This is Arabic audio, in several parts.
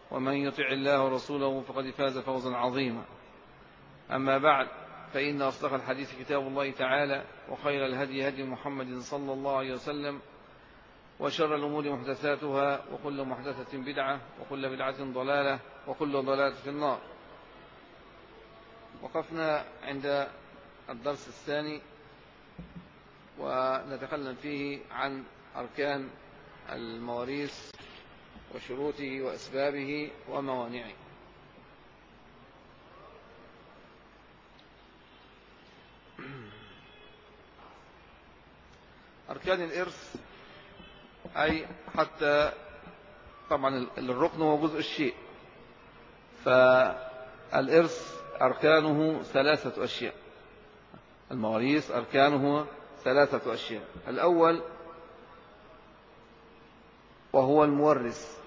ومن يطع الله ورسوله فقد فاز فوزا عظيما. أما بعد، فإن أصدق الحديث كتاب الله تعالى، وخير الهدي هدي محمد صلى الله عليه وسلم، وشر الأمور محدثاتها، وكل محدثة بدعة، وكل بدعة ضلالة، وكل ضلالة في النار. وقفنا عند الدرس الثاني، ونتكلم فيه عن أركان المواريث وشروطه وأسبابه وموانعه. أركان الإرث، أي حتى طبعا الركن هو جزء الشيء، فالإرث أركانه ثلاثة أشياء. المواريث أركانه ثلاثة أشياء. الأول وهو المورث،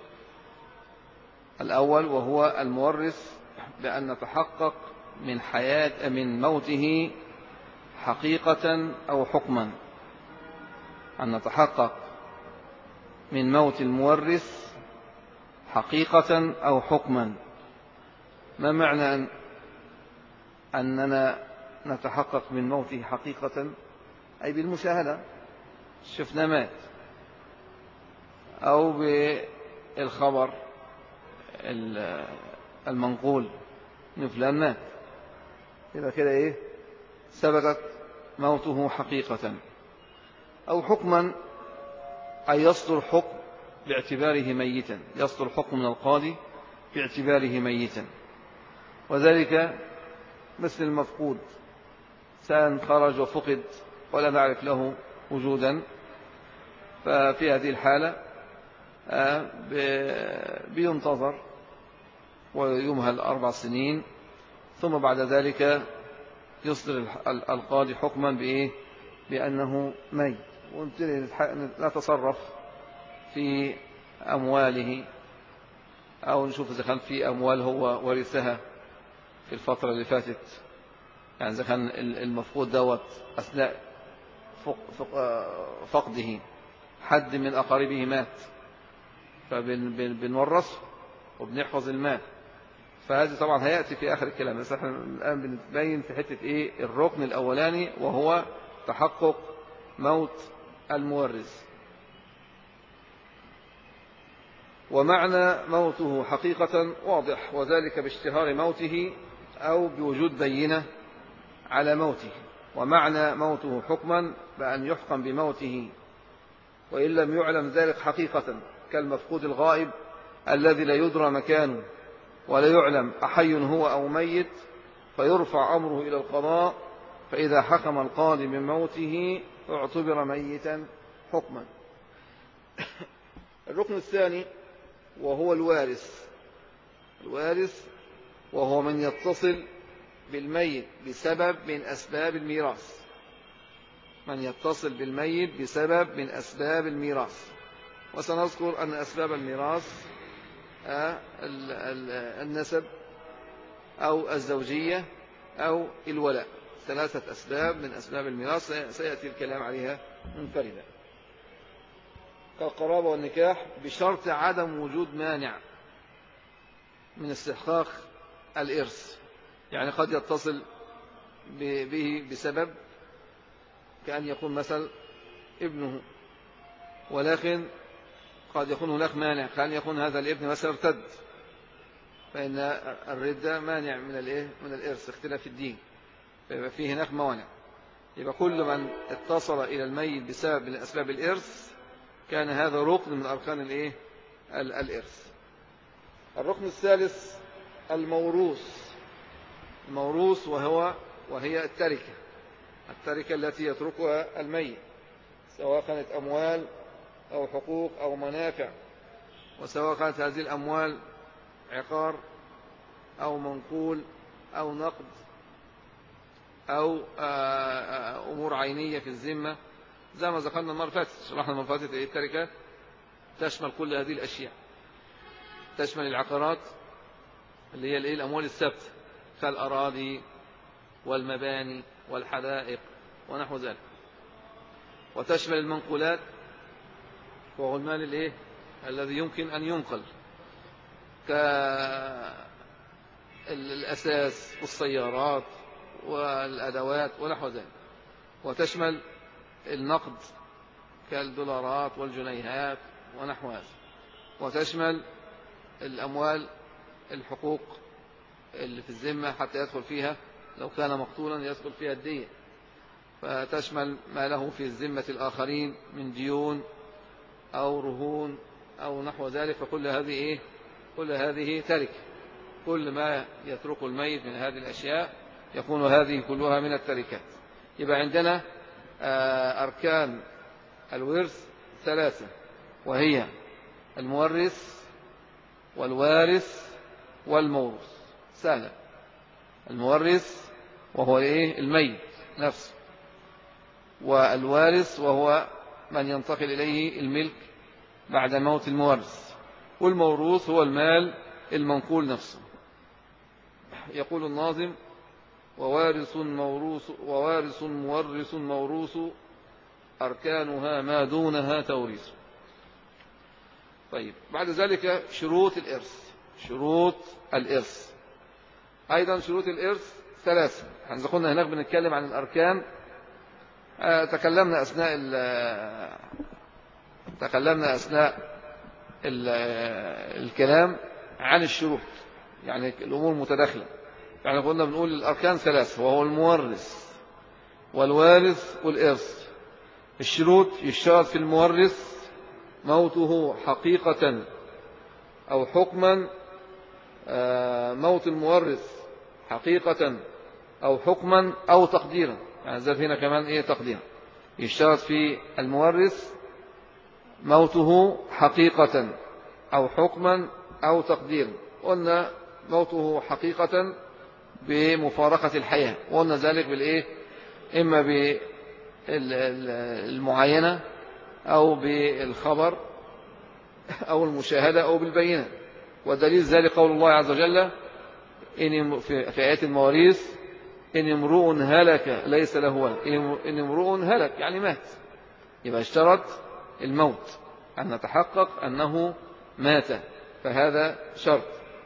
بأن نتحقق من موته حقيقة أو حكما. أن نتحقق من موت المورث حقيقة أو حكما. ما معنى أننا نتحقق من موته حقيقة؟ أي بالمشاهدة، شفنا مات، أو بالخبر المنقول إن فلان مات، يبقى كده إيه؟ ثبتت موته حقيقة. أو حكما، أي يصدر حكم باعتباره ميتا، يصدر حكم من القاضي باعتباره ميتا، وذلك مثل المفقود، إنسان خرج وفقد ولا نعرف له وجودا، ففي هذه الحالة بينتظر ويمهل 4 سنين، ثم بعد ذلك يصدر القاضي حكما بأنه ميت، ونبتدي نتصرف في أمواله، أو نشوف إذا كان في أموال هو ورثها في الفترة اللي فاتت. يعني إذا كان المفقود دوت أثناء فقده حد من أقاربه مات، فبنورثه وبنحفظ المال. فهذا طبعا هيأتي في آخر الكلام، بس احنا الآن بنتبين في حتة الركن الأولاني، وهو تحقق موت المورث. ومعنى موته حقيقة واضح، وذلك باشتهار موته أو بوجود بينة على موته. ومعنى موته حكما، بأن يحكم بموته وإن لم يعلم ذلك حقيقة، كالمفقود الغائب الذي لا يدرى مكانه ولا يعلم أحي هو أو ميت، فيرفع أمره إلى القضاء، فإذا حكم القاضي من موته اعتبر ميتا حكما. الركن الثاني وهو الوارث وهو من يتصل بالميت بسبب من أسباب الميراث. وسنذكر أن أسباب الميراث النسب أو الزوجية أو الولاء، 3 أسباب من أسباب الميراث سيأتي الكلام عليها منفردة، كالقرابة والنكاح، بشرط عدم وجود مانع من استحقاق الإرث. يعني قد يتصل به بسبب، كأن يكون مثل ابنه، ولكن قد يكون هناك مانع، كأن يكون هذا الابن مثلا ارتد، فإن الردة مانع من الإرث، اختلاف الدين، فيبقى فيه هناك موانع. يبقى كل من اتصل إلى الميت بسبب من أسباب الإرث كان هذا ركن من أركان الإرث. الركن الثالث الموروث، وهي التركة التي يتركها الميت، سواء كانت أموال أو حقوق أو منافع، وسواء كانت هذه الأموال عقار أو منقول أو نقد أو أمور عينية في الذمة، زي ما ذكرنا المرة فاتت، شرحنا المرة فاتت التركة تشمل كل هذه الأشياء، تشمل العقارات اللي هي الأموال الثابتة كالأراضي والمباني والحدائق ونحو ذلك، وتشمل المنقولات وهو المال الذي يمكن أن ينقل كالأساس والسيارات والأدوات ونحو ذلك، وتشمل النقد كالدولارات والجنيهات ونحو هذا، وتشمل الأموال الحقوق اللي في الذمة حتى يدخل فيها لو كان مقتولا يدخل فيها الدية، فتشمل ما له في الذمة الآخرين من ديون أو رهون أو نحو ذلك. فكل هذه إيه؟ كل هذه تركة. كل ما يترك الميت من هذه الأشياء يكون هذه كلها من التركات. يبقى عندنا أركان الورث ثلاثة، وهي المورث والوارث والموروث. سهلة. المورث وهو إيه؟ الميت نفسه، والوارث وهو من ينتقل إليه الملك بعد موت المورث، والموروث هو المال المنقول نفسه. يقول الناظم: ووارث مورث موروث أركانها ما دونها توريث. طيب، بعد ذلك شروط الإرث. شروط الإرث أيضا شروط الإرث ثلاثة. احنا قلنا هناك بنتكلم عن الأركان. تكلمنا أثناء الكلام عن الشروط، يعني الأمور متداخلة. يعني قلنا بنقول الأركان ثلاثة، وهو المورث والوارث والإرث. الشروط: يشترط في المورث موته حقيقة أو حكما. موت المورث حقيقة أو حكما أو تقديرا، يعني زاد هنا كمان إيه؟ تقديرا. يشترط في المورث موته حقيقة أو حكما أو تقديرا. قلنا موته حقيقة بمفارقة الحياة، وقلنا ذلك بالإيه؟ إما بالمعاينة أو بالخبر أو المشاهدة أو بالبينة. ودليل ذلك قول الله عز وجل في آيات المواريث: إن امرؤ هلك ليس له ولد. إن امرؤ هلك يعني مات، يبقى اشترط الموت، أن نتحقق أنه مات، فهذا شرط.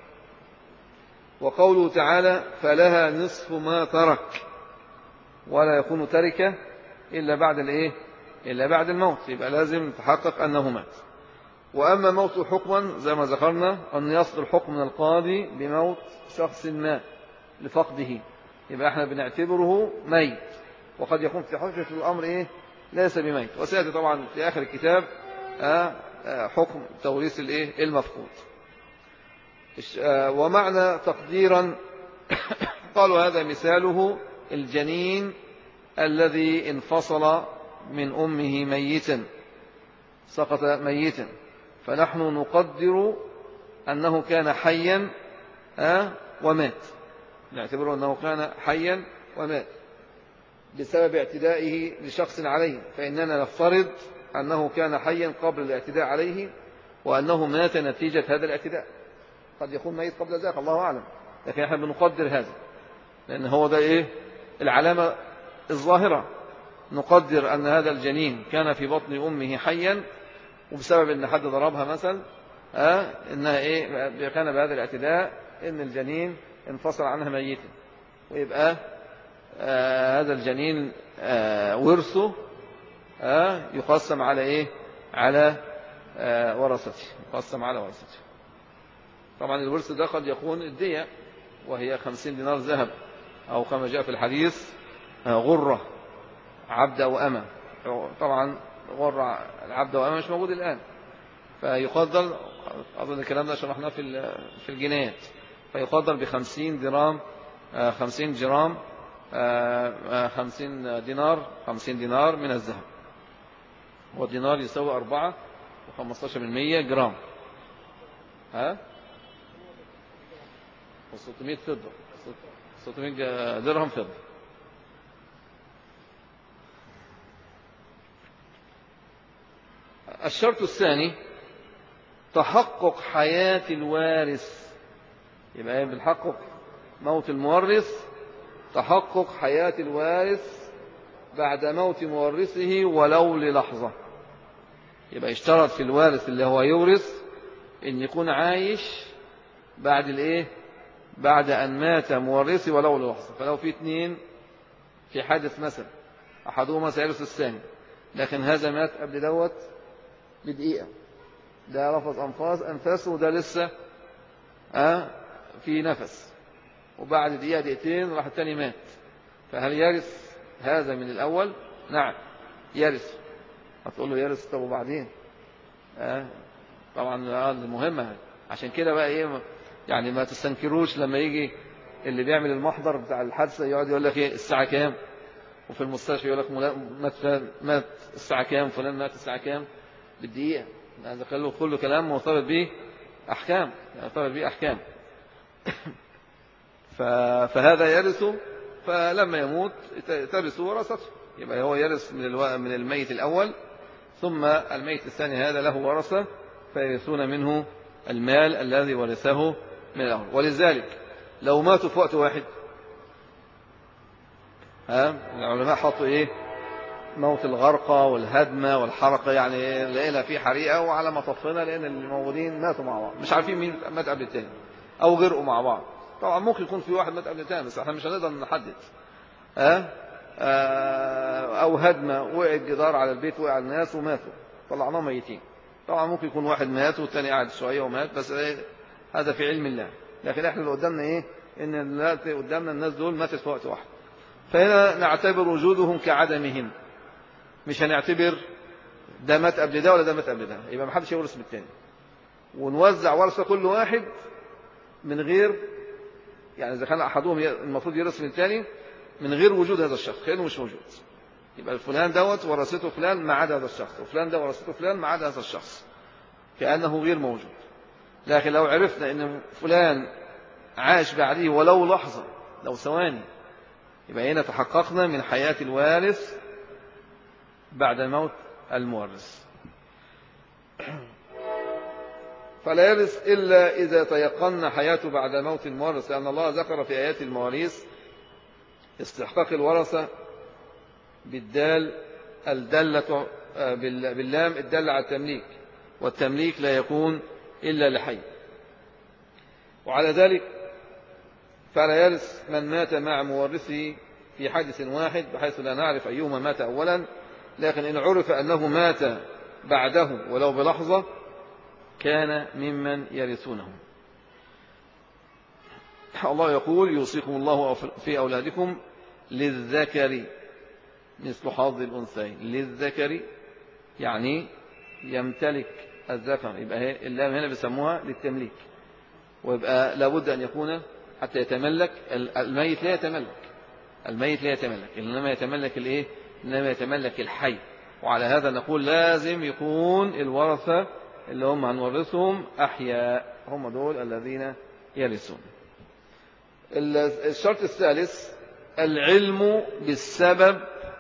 وقوله تعالى: فلها نصف ما ترك، ولا يكون تركة إلا بعد الإيه؟ إلا بعد الموت، يبقى لازم نتحقق أنه مات. وأما موت حكما زي ما ذكرنا أن يصل الحكم من القاضي بموت شخص ما لفقده، يبقى احنا بنعتبره ميت، وقد يكون في حجة الأمر إيه؟ ليس بميت. وسيأتي طبعا في آخر الكتاب حكم توريث الإيه؟ المفقود. ومعنى تقديرا قالوا هذا مثاله الجنين الذي انفصل من أمه ميتا، سقط ميتا، فنحن نقدر أنه كان حيا ومات، نعتبره أنه كان حيا ومات بسبب اعتدائه لشخص عليه، فإننا نفترض أنه كان حيا قبل الاعتداء عليه وأنه مات نتيجة هذا الاعتداء. قد يكون ميت قبل ذلك، الله أعلم، لكن احنا بنقدر هذا لأن هو ده إيه؟ العلامة الظاهرة. نقدر أن هذا الجنين كان في بطن أمه حيا، وبسبب أن حد ضربها مثلا إنها إيه؟ كان بهذا الاعتداء إن الجنين انفصل عنها ميتا، ويبقى هذا الجنين ورثه يقسم على إيه؟ على ورثته، يقسم على ورثته. طبعا الورث ده قد يكون الدية، وهي 50 دينار ذهب، أو كما جاء في الحديث غرة عبد أو أمة. طبعا غرة العبد أو أمة مش موجود الآن، فيقدر، أظن الكلام ده شرحناه في الجنايات، فيقدر ب50 درام، 50 جرام، 50 دينار من الذهب، والدينار يساوي 4.15% جرام، 600 فضة، 600 درهم فضة. الشرط الثاني تحقق حياة الوارث، يبقى بالحقق موت المورث، تحقق حياة الوارث بعد موت مورثه ولو للحظة. يبقى اشترط في الوارث اللي هو يورث إن يكون عايش بعد الايه؟ بعد ان مات مورثي ولو للحظة. فلو في اثنين في حادث مثلا احدهما سيرث الثاني، لكن هذا مات قبل دوت بدقيقة، ده لفظ انفاسه وده لسه في نفس، وبعد دقيقة دقيقتين راح الثاني مات، فهل يرث هذا من الأول؟ نعم يرث. هتقول له يرث، طب وبعدين؟ طبعا المهمة. عشان كده بقى ايه، يعني ما تستنكروش لما يجي اللي بيعمل المحضر بتاع الحادثة يقعد يقول لك ايه الساعة كام، وفي المستشفى يقول لك مات الساعة كام، فلان مات الساعة كام، بالدقيقة. هذا كله كلام مرتبط به أحكام، مرتبط به أحكام. فهذا يرث، فلما يموت ترث ورثته، يبقى هو يرث من الميت الأول، ثم الميت الثاني هذا له ورثة فيرثون منه المال الذي ورثه من الأول. ولذلك لو ماتوا في وقت واحد، العلماء حطوا ايه؟ موت الغرقة والهدمة والحرقة، يعني لقينا في حريقة وعلى ما طفينا لأن الموجودين ماتوا مع بعض، مش عارفين مين مات قبل التاني، أو غرقوا مع بعض. طبعا ممكن يكون في واحد مات قبل التاني بس احنا مش هنقدر نحدد. أو هدمة، وقع الجدار على البيت، وقع الناس وماتوا، طلعناه ميتين. طبعا ممكن يكون واحد مات والتاني قاعد شوية ومات، بس هذا في علم الله. لكن احنا اللي قدامنا ايه؟ ان اللي قدامنا الناس دول ماتت في وقت واحد، فهنا نعتبر وجودهم كعدمهم، مش هنعتبر ده مات قبل ده ولا ده مات قبل ده، يبقى ما حدش يورث بالتاني، ونوزع ورثة كل واحد من غير، يعني إذا كان أحدهم المفروض يرث من الثاني من غير وجود هذا الشخص، كأنه مش موجود. يبقى فلان دوت ورثته فلان ما عدا هذا الشخص، وفلان ده ورثته فلان ما عدا هذا الشخص، كأنه غير موجود. لكن لو عرفنا أن فلان عاش بعده ولو لحظة، لو ثواني، يبقى هنا تحققنا من حياة الوارث بعد موت المورث. فلا يرث إلا إذا تيقن حياته بعد موت المورث، لأن الله ذكر في آيات المواريث استحقاق الورثة بالدال الدالة باللام الدالة على التمليك، والتمليك لا يكون إلا لحي. وعلى ذلك فلا يرث من مات مع مورثه في حادث واحد، بحيث لا نعرف أيهما مات أولا، لكن إن عرف أنه مات بعده ولو بلحظة كان ممن يرثونه. الله يقول يوصيكم الله في أولادكم للذكر مثل حظ الأنثيين. للذكر يعني يمتلك الذكر، يبقى اللام هنا بيسموها للتمليك، ويبقى لابد أن يكون حتى يتملك. الميت لا يتملك، الميت لا يتملك، إنما يتملك الإيه؟ إنما يتملك الحي. وعلى هذا نقول لازم يكون الورثة اللي هم هنورثهم أحياء، هم دول الذين يرثون. الشرط الثالث العلم بالسبب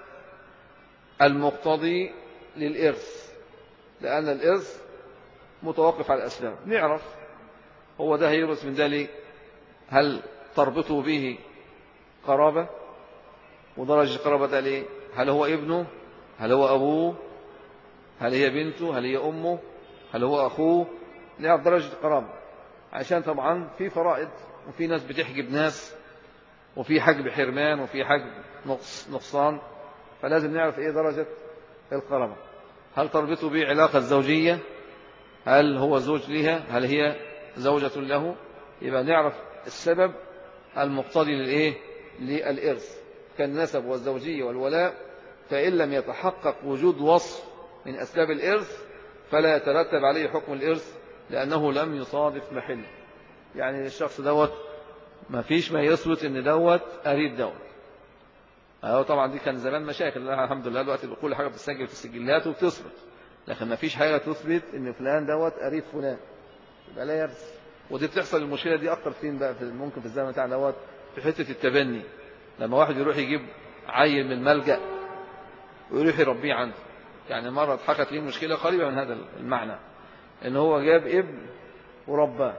المقتضي للإرث، لأن الإرث متوقف على الأسباب. نعرف هو ده هيورث من ده ليه؟ هل تربطه به قرابة؟ ودرجة قرابة ده ليه؟ هل هو ابنه؟ هل هو أبوه؟ هل هي بنته؟ هل هي أمه؟ هل هو أخوه؟ نعرف درجة قرابة، عشان طبعا في فرائض، وفي ناس بتحجب ناس، وفي حجب حرمان، وفي حجب نقصان، فلازم نعرف ايه درجة القرابة. هل تربطه به علاقة زوجية؟ هل هو زوج لها؟ هل هي زوجة له؟ يبقى نعرف السبب المقتضي للإيه؟ للإرث كالنسب والزوجية والولاء. فإن لم يتحقق وجود وصف من أسباب الإرث فلا يترتب عليه حكم الإرث، لأنه لم يصادف محله. يعني الشخص دوت ما فيش ما يثبت ان دوت قريب دوت. طبعا دي كان زمان مشاكل، الحمد لله دلوقتي كل حاجة بتسجل في السجلات وبتثبت، لكن ما فيش حاجة تثبت ان فلان دوت قريب فلان، يبقى لا يرث. ودي بتحصل المشكلة دي أكتر فين بقى؟ ممكن في الزمن بتاعنا دوت في حتة التبني، لما واحد يروح يجيب عيل من الملجأ ويروح يربيه عنده. يعني مرة اتحكت لي مشكلة قريبة من هذا المعنى، ان هو جاب ابن ورباه.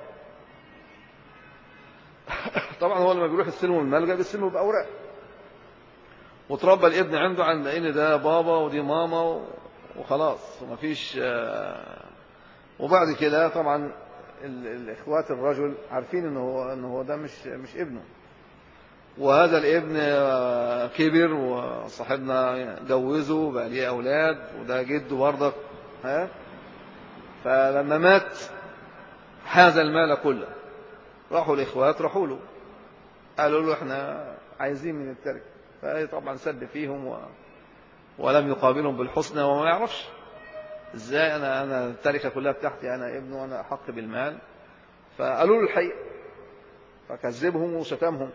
طبعا هو لما بيروح السلم والملجأ بيستلمه بأوراق، وتربى الابن عنده عند ان ده بابا ودي ماما وخلاص ومفيش. وبعد كده طبعا الإخوات الرجل عارفين إنه هو ده مش ابنه، وهذا الابن كبر وصاحبنا جوزه بقى ليه أولاد وده جده برضك، فلما مات حاز المال كله. راحوا الإخوات راحوا له قالوا له احنا عايزين من التركة، فطبعا سب فيهم ولم يقابلهم بالحسنى، وما يعرفش ازاي انا التركة كلها بتاعتي، انا ابنه وانا احق بالمال. فقالوا له الحقيقة فكذبهم وشتمهم.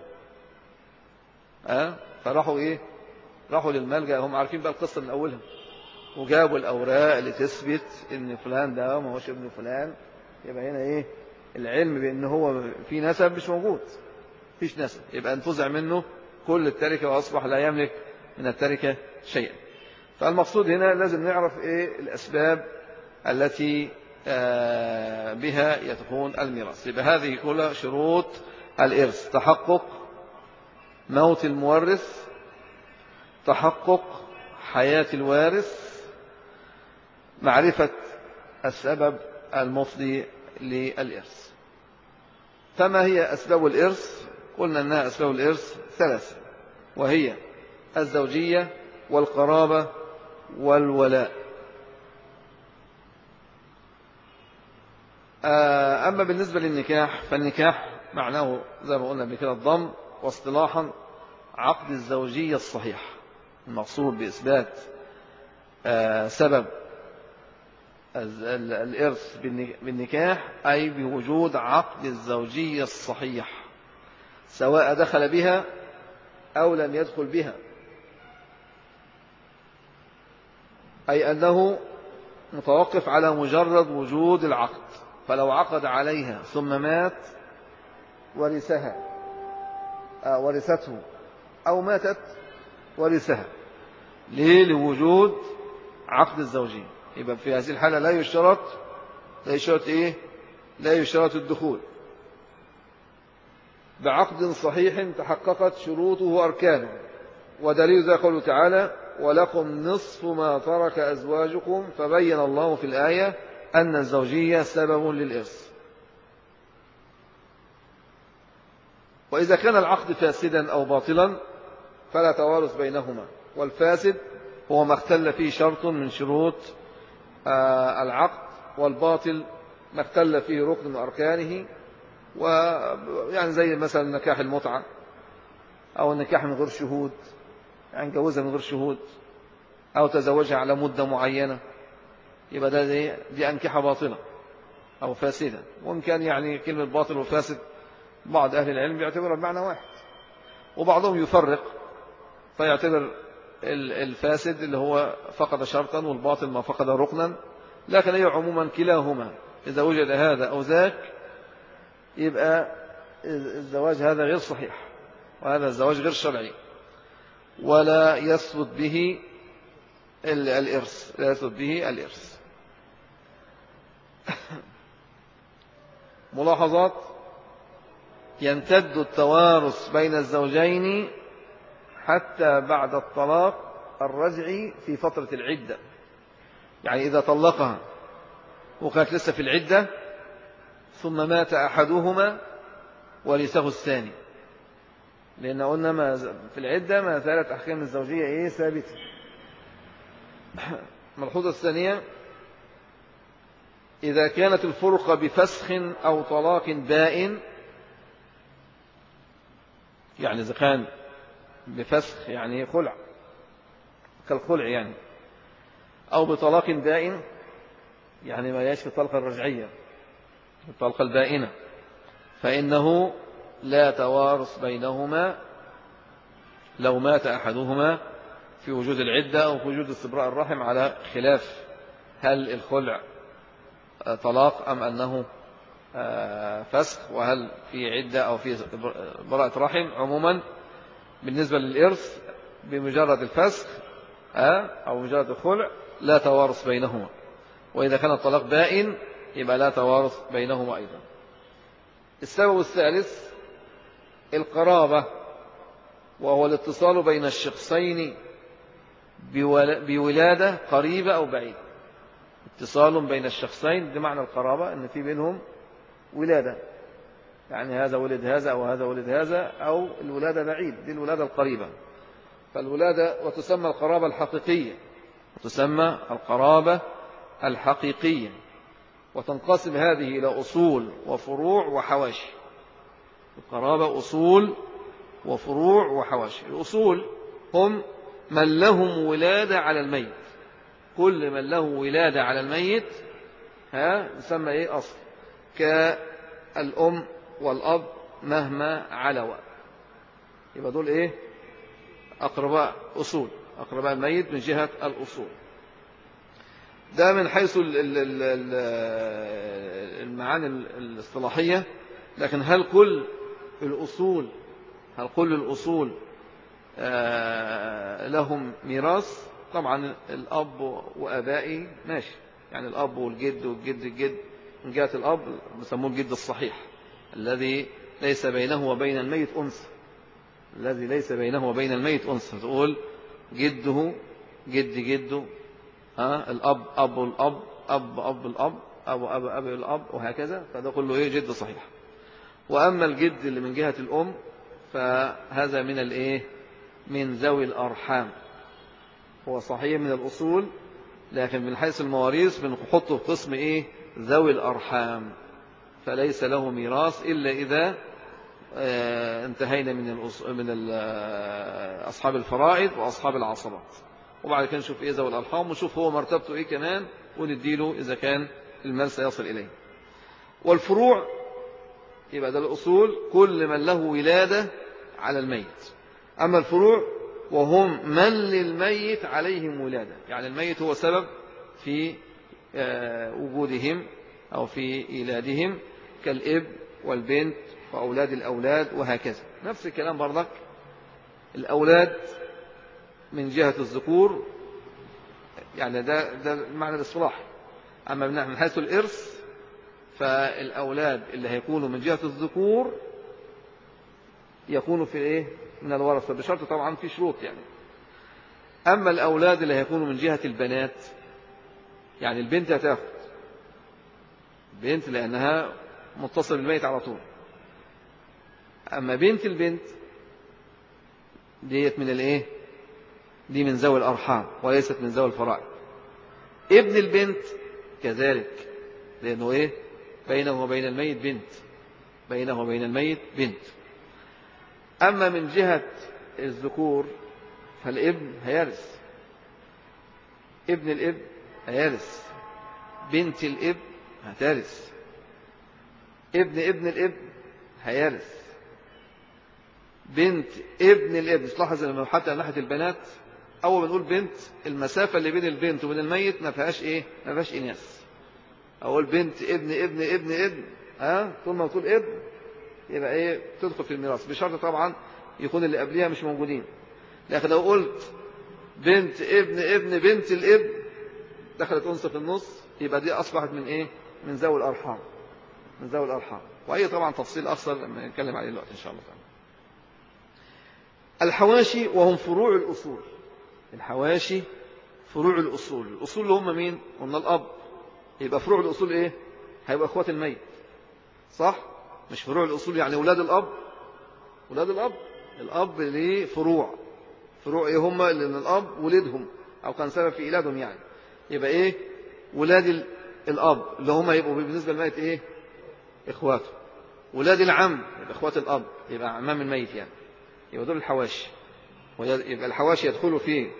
فراحوا راحوا للملجأ، هم عارفين بقى القصة من اولها، وجابوا الاوراق اللي تثبت ان فلان ده ما هوش ابن فلان. يبقى هنا العلم بان هو في نسب مش موجود، فيش نسب، يبقى انتزع منه كل التركة واصبح لا يملك من التركة شيئا. فالمقصود هنا لازم نعرف الاسباب التي بها يكون الميراث. يبقى هذه كلها شروط الإرث: تحقق موت المورث، تحقق حياة الوارث، معرفة السبب المفضي للإرث. فما هي أسباب الإرث؟ قلنا أنها أسباب الإرث ثلاثة، وهي الزوجية والقرابة والولاء. أما بالنسبة للنكاح فالنكاح معناه زي ما قلنا بكده الضم، واصطلاحا عقد الزوجية الصحيح. المقصود بإثبات سبب الإرث بالنكاح أي بوجود عقد الزوجية الصحيح، سواء دخل بها أو لم يدخل بها، أي أنه متوقف على مجرد وجود العقد. فلو عقد عليها ثم مات ورثته، أو ماتت ورثها، ليه؟ لوجود عقد الزوجية. يبقى في هذه الحالة لا يشترط الدخول بعقد صحيح تحققت شروطه وأركانه. ودليل ذلك قوله تعالى: ولكم نصف ما ترك أزواجكم. فبين الله في الآية أن الزوجية سبب للإرث. وإذا كان العقد فاسدا أو باطلا فلا توارث بينهما. والفاسد هو ما اختل فيه شرط من شروط العقد، والباطل ما اختل فيه ركن من أركانه، ويعني زي مثلا نكاح المتعة أو النكاح من غير شهود، يعني جوزها من غير شهود أو تزوجها على مدة معينة، يبقى دي أنكحة باطلة أو فاسدة. وإن كان يعني كلمة باطل وفاسد بعض أهل العلم بيعتبرها بمعنى واحد، وبعضهم يفرق فيعتبر الفاسد اللي هو فقد شرطا والباطل ما فقد ركنا. لكن هي عموما كلاهما إذا وجد هذا أو ذاك يبقى الزواج هذا غير صحيح، وهذا الزواج غير شرعي، ولا يثبت به الإرث. ملاحظات: يمتد التوارث بين الزوجين حتى بعد الطلاق الرجعي في فترة العدة. يعني إذا طلقها وكانت لسه في العدة ثم مات أحدهما ورثه الثاني، لأن قلنا في العدة ما زالت أحكام الزوجية ثابتة. ملحوظة الثانية: إذا كانت الفرقة بفسخ أو طلاق بائن، يعني إذا كان بفسخ يعني خلع كالخلع يعني، أو بطلاق بائن يعني ما يشفي الطلقة الرجعية الطلقة البائنة، فإنه لا توارث بينهما لو مات أحدهما في وجود العدة أو في وجود استبراء الرحم، على خلاف هل الخلع طلاق أم أنه فسخ، وهل في عدة أو في براءة رحم. عموما بالنسبة للإرث بمجرد الفسخ أو مجرد الخلع لا توارث بينهما، وإذا كان الطلاق بائن يبقى لا توارث بينهما أيضا. السبب الثالث القرابة، وهو الاتصال بين الشخصين بولادة قريبة أو بعيدة. اتصال بين الشخصين بمعنى القرابة، أن في بينهم ولادة، يعني هذا ولد هذا أو هذا ولد هذا، أو الولادة بعيد، دي الولادة القريبة. فالولادة وتسمى القرابة الحقيقية، وتسمى القرابة الحقيقية. وتنقسم هذه إلى أصول وفروع وحواشي. القرابة أصول وفروع وحواشي. الأصول هم من لهم ولادة على الميت، كل من له ولادة على الميت يسمى إيه؟ أصل. كالأم والأب مهما علوا، يبقى دول إيه؟ أقرباء أصول، أقرباء الميت من جهة الأصول. ده من حيث المعاني الاصطلاحية. لكن هل كل الأصول لهم ميراث؟ طبعا الأب وآبائي ماشي، يعني الأب والجد والجد الجد. من جهة الأب بيسموه الجد الصحيح، الذي ليس بينه وبين الميت أنثى، الذي ليس بينه وبين الميت أنثى. تقول جده جد جده، الأب أب الأب، أب الأب، أب الأب، وهكذا. فده كله إيه؟ جد صحيح. وأما الجد اللي من جهة الأم فهذا من الإيه؟ من ذوي الأرحام. هو صحيح من الأصول، لكن من حيث المواريث بنحطه في قسم إيه؟ ذوي الأرحام. فليس له ميراث إلا إذا انتهينا من أصحاب الفرائض وأصحاب العصبات. وبعد كده نشوف إيه ذوي الأرحام، ونشوف هو مرتبته إيه كمان، ونديله إذا كان المال سيصل إليه. والفروع يبقى ده الأصول كل من له ولادة على الميت. أما الفروع وهم من للميت عليهم ولادة، يعني الميت هو سبب في وجودهم أو في إيلادهم، كالابن والبنت وأولاد الأولاد وهكذا. نفس الكلام برضك الأولاد من جهة الذكور، يعني ده المعنى الاصطلاحي. أما من حيث الإرث فالأولاد اللي هيكونوا من جهة الذكور يكونوا في إيه؟ من الورثة، بشرط طبعا في شروط يعني. أما الأولاد اللي هيكونوا من جهة البنات، يعني البنت هتاخد بنت لأنها متصل بالميت على طول. أما بنت البنت ديت من الإيه؟ دي من ذوي الأرحام وليست من ذوي الفرائض. ابن البنت كذلك، لأنه إيه؟ بينه وبين الميت بنت، بينه وبين الميت بنت. أما من جهة الذكور فالابن هيرث، ابن الابن هيرث، بنت الابن هترث، ابن الابن هيرث، بنت ابن الابن. تلاحظ لما حتى ناحية البنات أول ما نقول بنت، المسافة اللي بين البنت وبين الميت ما فيهاش إيه؟ ما فيهاش إناث. أقول بنت ابن طول ما تقول ابن يبقى إيه؟ تدخل في الميراث، بشرط طبعا يكون اللي قبلها مش موجودين. لكن لو قلت بنت ابن بنت الابن دخلت أنثى في النص، يبقى دي أصبحت من إيه؟ من ذوي الأرحام، من ذوي الأرحام. وأي طبعا تفصيل أكثر لما نتكلم عليه دلوقتي إن شاء الله تعالى. الحواشي وهم فروع الأصول. الحواشي فروع الأصول. الأصول اللي هم مين؟ قلنا الأب. يبقى فروع الأصول إيه؟ هيبقى أخوات الميت، صح؟ مش فروع الأصول يعني أولاد الأب. أولاد الأب ليه فروع. فروع إيه هم؟ لأن الأب ولدهم أو كان سبب في إيلادهم يعني. يبقى إيه؟ ولاد الأب اللي هم يبقوا بالنسبة للميت إيه؟ إخواته. ولاد العم يبقى إخوات الأب، يبقى عمام الميت يعني. يبقى دول الحواشي. ويبقى الحواشي يدخلوا في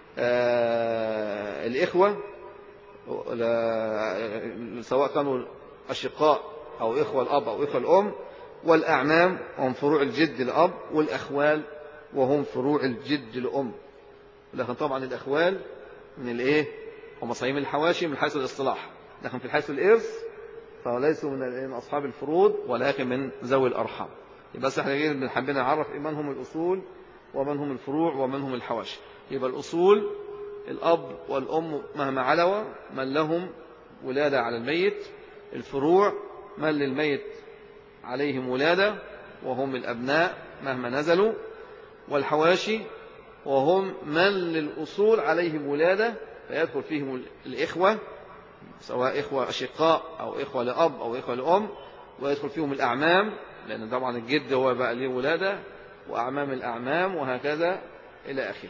الإخوة، سواء كانوا أشقاء أو إخوة الأب أو إخوة الأم، والأعمام وهم فروع الجد الأب، والأخوال وهم فروع الجد الأم. لكن طبعا الأخوال من الإيه؟ هم صحيح الحواشي من حيث الاصطلاح، لكن في حيث الإرث فليسوا من أصحاب الفروض ولكن من ذوي الأرحام. بس احنا حابين نعرف من هم الأصول ومن هم الفروع ومن هم الحواشي. يبقى الأصول الأب والأم مهما علوا من لهم ولادة على الميت. الفروع من للميت عليهم ولادة وهم الأبناء مهما نزلوا. والحواشي وهم من للأصول عليهم ولادة فيدخل فيهم الإخوة، سواء إخوة أشقاء أو إخوة لأب أو إخوة لأم، ويدخل فيهم الأعمام، لأن طبعا الجد هو بقى ليه ولادة، وأعمام الأعمام، وهكذا إلى آخره.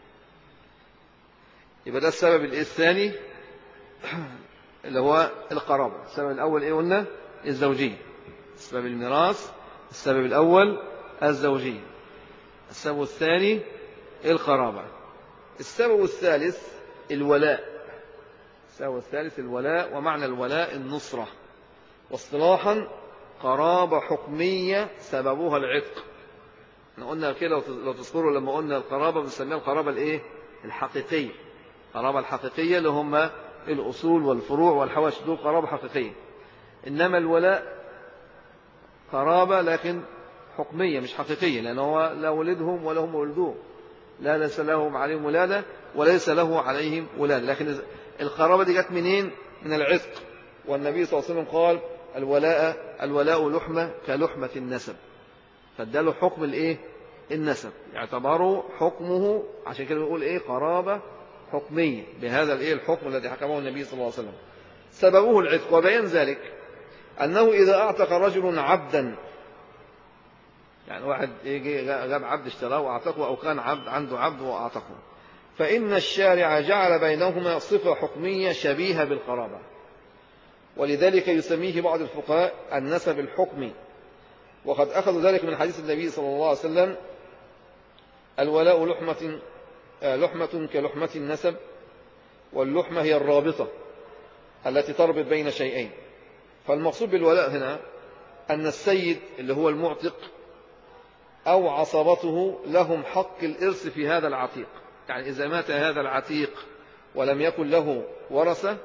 يبقى ده السبب الثاني اللي هو القرابة. السبب الأول إيه قلنا؟ الزوجية. السبب الميراث السبب الأول الزوجية. السبب الثاني القرابة. السبب الثالث الولاء. السبب الثالث الولاء، ومعنى الولاء النصرة. واصطلاحا قرابة حكمية سببها العتق. احنا قلنا كده لو تذكروا لما قلنا القرابة بنسميها القرابة الايه؟ الحقيقية. القرابة الحقيقية اللي هم الأصول والفروع والحواشي، دول قرابة حقيقية. إنما الولاء قرابة لكن حكمية مش حقيقية، لأنه هو لا ولدهم ولا هم ولدوه، لا ليس لهم عليهم ولادة وليس له عليهم ولادة. لكن القرابة دي جت منين؟ من العتق. والنبي صلى الله عليه وسلم قال الولاء لحمة كلحمة النسب، فاداله حكم الايه؟ النسب، يعتبره حكمه. عشان كده بنقول ايه؟ قرابة حكمية بهذا الايه؟ الحكم الذي حكمه النبي صلى الله عليه وسلم. سببه العتق. وبيان ذلك أنه إذا أعتق رجل عبدا، يعني واحد جاب عبد اشتراه وأعتقه، أو كان عنده عبد وأعتقه، فإن الشارع جعل بينهما صفة حكمية شبيهة بالقرابة، ولذلك يسميه بعض الفقهاء النسب الحكمي. وقد أخذوا ذلك من حديث النبي صلى الله عليه وسلم: الولاء لحمة كلحمة النسب، واللحمة هي الرابطة التي تربط بين شيئين. فالمقصود بالولاء هنا أن السيد اللي هو المعتق أو عصبته لهم حق الإرث في هذا العتيق. يعني إذا مات هذا العتيق ولم يكن له ورثة،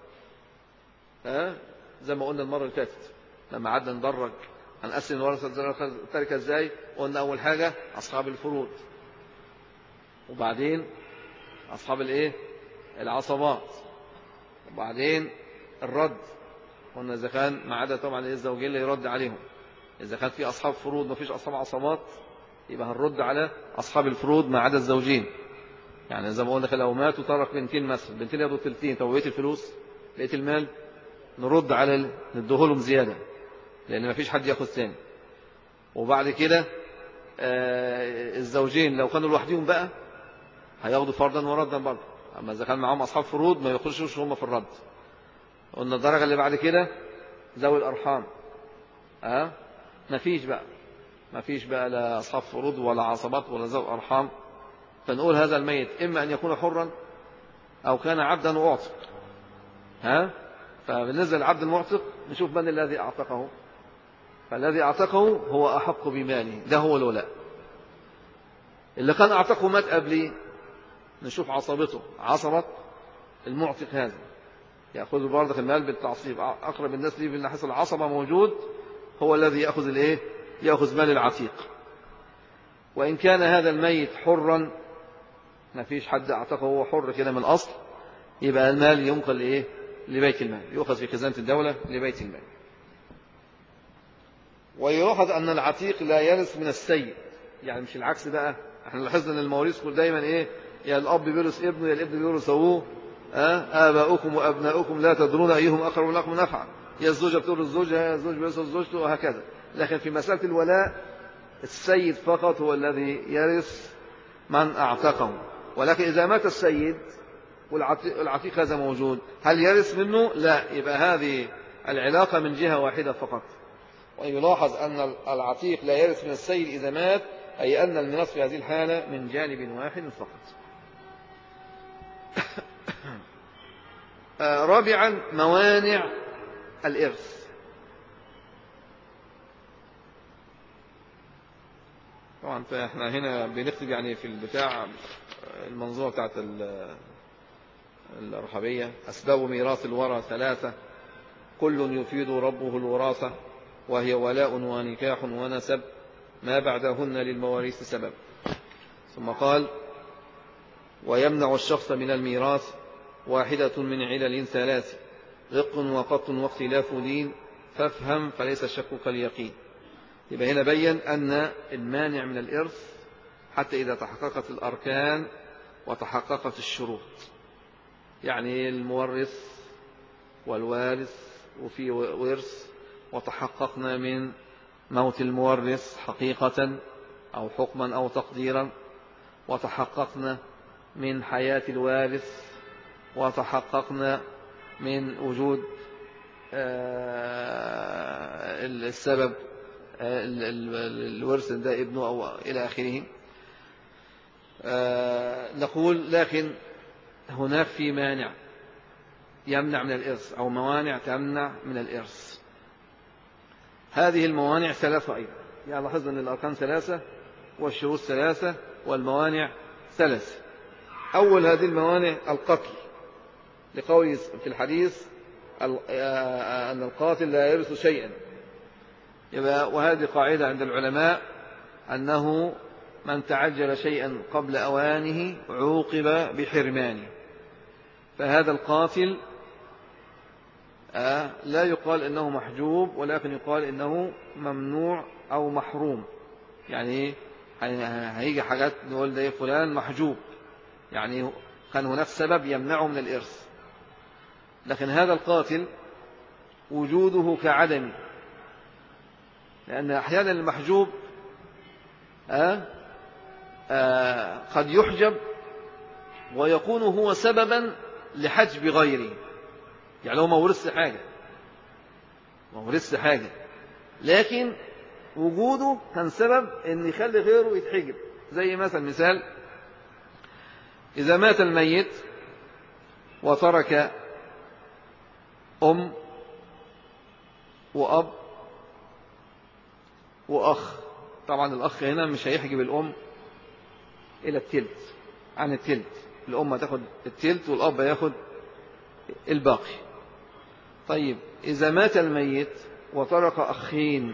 زي ما قلنا المرة اللي فاتت لما عدنا ندرج هنقسم الورثة التركة ازاي؟ قلنا أول حاجة أصحاب الفروض، وبعدين أصحاب الايه؟ العصبات، وبعدين الرد. قلنا إذا كان ما عدا طبعا الزوجين اللي يرد عليهم. إذا كان في أصحاب فروض ما فيش أصحاب عصبات، يبقى هنرد على أصحاب الفروض ما عدا الزوجين. يعني زي ما قلنا لو مات وترك بنتين مثلا، بنتين ياخدوا الثلثين، طب بقية الفلوس بقية المال نرد على نديهولهم زيادة، لأن ما فيش حد ياخد ثاني. وبعد كده الزوجين لو كانوا لوحدهم بقى هياخدوا فردا وردا برضه. أما إذا كان معهم أصحاب فروض ما يخشوش هم في الرد. قلنا الدرجة اللي بعد كده ذوي الأرحام. ما فيش بقى لا أصحاب فروض ولا عصبات ولا ذوي أرحام. فنقول هذا الميت إما أن يكون حرا أو كان عبدا وأعتق. فبالنسبة للعبد المعتق نشوف من الذي أعتقه. فالذي أعتقه هو أحق بماله، ده هو الولاء. اللي كان أعتقه مات قبلي نشوف عصبته، عصبة المعتق هذا يأخذ برضك المال بالتعصيب. أقرب الناس ليه من حيث العصبة موجود هو الذي يأخذ الايه؟ يأخذ مال العتيق. وإن كان هذا الميت حرا ما فيش حد أعتقه هو حر كده من الأصل، يبقى المال ينقل لإيه؟ لبيت المال، يؤخذ في خزانة الدولة لبيت المال. ويلاحظ أن العتيق لا يرث من السيد، يعني مش العكس بقى. احنا لاحظنا أن المواريث كل دايما إيه؟ يا الأب بيورث ابنه يا الابن بيورث أبوه. آباؤكم وأبناؤكم لا تدرون أيهم أقرب لكم نفعا. يا الزوجة بتورث زوجها يا الزوج بيورث زوجته، وهكذا. لكن في مسألة الولاء السيد فقط هو الذي يرث من أعتقه. ولكن إذا مات السيد والعتيق هذا موجود، هل يرث منه؟ لا، يبقى هذه العلاقة من جهة واحدة فقط. ويلاحظ أن العتيق لا يرث من السيد إذا مات، أي أن الميراث في هذه الحالة من جانب واحد فقط. رابعا موانع الإرث. طبعا احنا هنا بنكتب يعني في البتاع المنظومة بتاعت الرحبية: أسباب ميراث الورى ثلاثة، كل يفيد ربه الوراثة، وهي ولاء ونكاح ونسب، ما بعدهن للمواريث سبب. ثم قال: ويمنع الشخص من الميراث واحدة من علل ثلاث: رق وقط واختلاف دين، فافهم فليس الشك كاليقين. يبقى هنا بين أن المانع من الإرث حتى إذا تحققت الأركان وتحققت الشروط، يعني المورث والوارث وفي ورث وتحققنا من موت المورث حقيقة أو حكما أو تقديرا، وتحققنا من حياة الوارث، وتحققنا من وجود السبب الورث ده ابنه أو إلى آخره. نقول لكن هناك في مانع يمنع من الإرث أو موانع تمنع من الإرث. هذه الموانع ثلاثة أيضا، يعني لاحظنا أن الأركان ثلاثة والشروط ثلاثة والموانع ثلاثة. أول هذه الموانع القتل، لقول في الحديث أن القاتل لا يرث شيئا، وهذه قاعدة عند العلماء أنه من تعجل شيئا قبل أوانه عوقب بحرمانه. فهذا القاتل لا يقال إنه محجوب، ولكن يقال إنه ممنوع أو محروم. يعني هيجي حاجات نقول ده فلان محجوب، يعني كان هناك سبب يمنعه من الإرث. لكن هذا القاتل وجوده كعدم، لأن أحيانا المحجوب قد يحجب ويكون هو سببا لحجب غيره. يعني هو ما ورثش حاجة، لكن وجوده كان سبب ان يخلي غيره يتحجب. زي مثال إذا مات الميت وترك أم وأب وأخ، طبعا الأخ هنا مش هيحجب الأم إلى التلت عن التلت، الأم هتاخد التلت والأب ياخد الباقي. طيب إذا مات الميت وترك أخين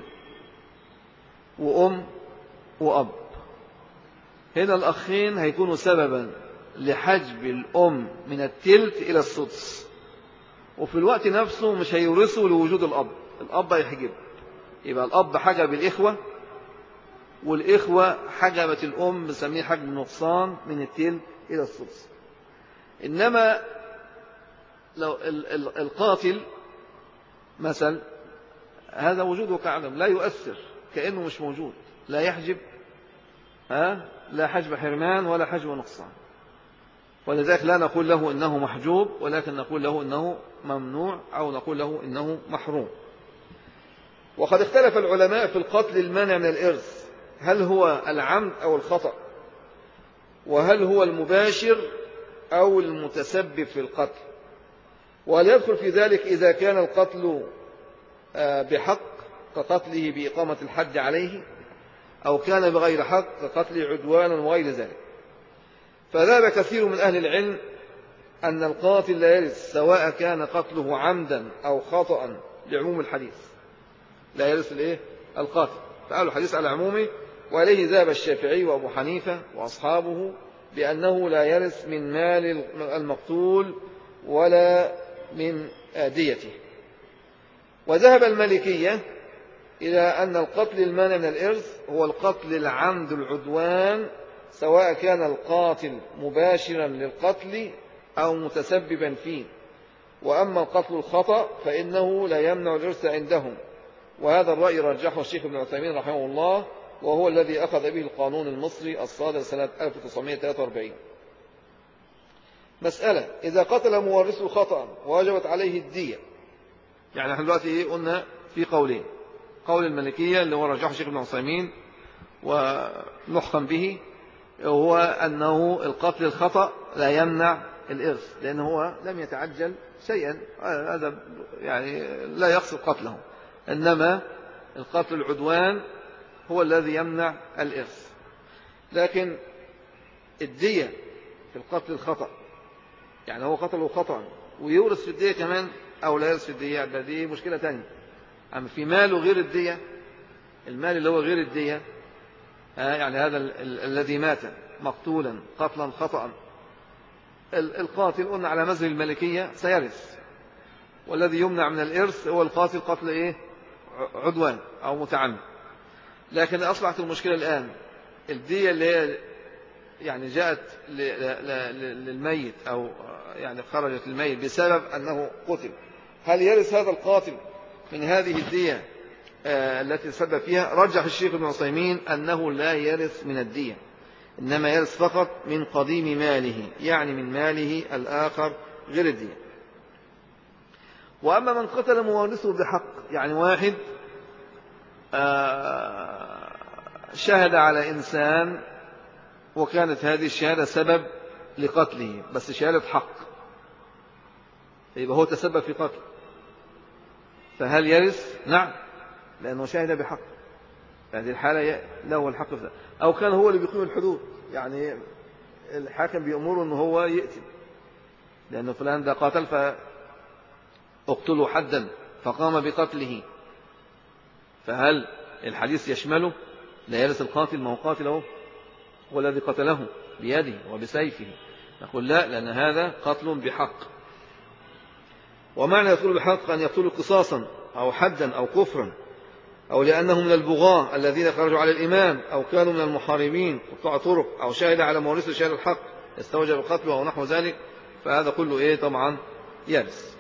وأم وأب، هنا الأخين هيكونوا سببا لحجب الأم من التلت إلى السدس، وفي الوقت نفسه مش هيورثوا لوجود الأب هيحجب. يبقى الأب حجب الإخوة، والإخوة حجبت الأم، بسميه حجب النقصان من التلت إلى السدس. إنما لو القاتل مثل هذا وجوده كعدم، لا يؤثر كأنه مش موجود، لا يحجب لا حجب حرمان ولا حجب نقصان، ولذلك لا نقول له إنه محجوب، ولكن نقول له إنه ممنوع أو نقول له إنه محروم. وقد اختلف العلماء في القتل المانع من الإرث، هل هو العمد أو الخطأ، وهل هو المباشر أو المتسبب في القتل، وهل يدخل في ذلك إذا كان القتل بحق كقتله بإقامة الحد عليه، أو كان بغير حق كقتل عدوانا وغير ذلك. فذهب كثير من أهل العلم أن القاتل لا يرث سواء كان قتله عمدا أو خطأ، لعموم الحديث لا يرث القاتل، فقالوا الحديث على عمومه. وإليه ذهب الشافعي وأبو حنيفة وأصحابه بأنه لا يرث من مال المقتول ولا من ديته. وذهب المالكية إلى أن القتل المانع من الإرث هو القتل العمد العدوان، سواء كان القاتل مباشرا للقتل أو متسببا فيه. وأما القتل الخطأ فإنه لا يمنع الإرث عندهم، وهذا الرأي رجحه الشيخ ابن عثيمين رحمه الله، وهو الذي أخذ به القانون المصري الصادر سنة 1943. مسألة: إذا قتل مورثه خطأ ووجبت عليه الدية، يعني نحن دلوقتي قلنا في قولين، قول المالكية اللي هو رجحه الشيخ ابن عثيمين ونحكم به، هو أنه القتل الخطأ لا يمنع الإرث، لأنه هو لم يتعجل شيئا، هذا يعني لا يقصد قتله، إنما القتل العدوان هو الذي يمنع الإرث. لكن الدية في القتل الخطأ، يعني هو قتله خطأ ويورث في الدية كمان أو لا يورث في الدية، دي مشكلة تانية. أما في ماله غير الدية، المال اللي هو غير الدية، يعني هذا الذي مات مقتولا قتلا خطأ، القاتل قلنا على مذهب المالكية سيرث، والذي يمنع من الإرث هو القاتل قتل عدوان أو متعمد. لكن أصبحت المشكلة الآن الدية اللي هي يعني جاءت للميت أو يعني خرجت للميت بسبب أنه قتل، هل يرث هذا القاتل من هذه الدية التي تسبب فيها، رجح الشيخ ابن عثيمين أنه لا يرث من الدية، إنما يرث فقط من قديم ماله، يعني من ماله الآخر غير الدية. وأما من قتل مورثه بحق، يعني واحد شهد على إنسان وكانت هذه الشهادة سبب لقتله، بس شهادة حق، يبقى هو تسبب في قتل، فهل يرث؟ نعم، لأنه شهد بحق، هذه الحالة له الحق في ذلك. أو كان هو اللي بيقيم الحدود، يعني الحاكم بيأمره أنه هو يقتل، لأنه فلان ده قاتل فاقتلوا حدا، فقام بقتله، فهل الحديث يشمله؟ لا يرث القاتل، ما هو قاتل هو والذي قتله بيده وبسيفه، نقول لا، لأن هذا قتل بحق. ومعنى يقتل بحق أن يقتلوا قصاصا أو حدا أو كفرا، أو لأنه من البغاة الذين خرجوا على الإمام، أو كانوا من المحاربين قطاع طرق، أو شهد على مورثه شهادة الحق استوجب قتله أو نحو ذلك، فهذا كله طبعا يرث.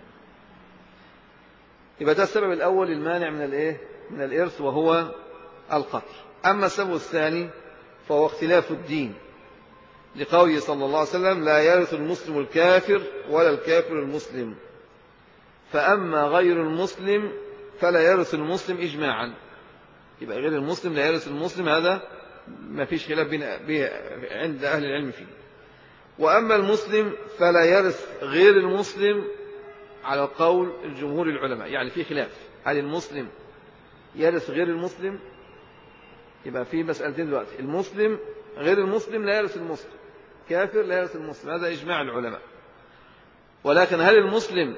يبقى ده السبب الأول المانع من الإرث، وهو القتل. أما السبب الثاني فهو اختلاف الدين، لقوله صلى الله عليه وسلم: لا يرث المسلم الكافر ولا الكافر المسلم، فأما غير المسلم فلا يرث المسلم إجماعا. يبقى غير المسلم لا يرث المسلم، هذا ما فيش خلاف عند أهل العلم فيه. وأما المسلم فلا يرث غير المسلم على قول الجمهور العلماء، يعني في خلاف، هل المسلم يرث غير المسلم؟ يبقى في مسألتين دلوقتي، المسلم غير المسلم لا يرث المسلم، كافر لا يرث المسلم، هذا إجماع العلماء. ولكن هل المسلم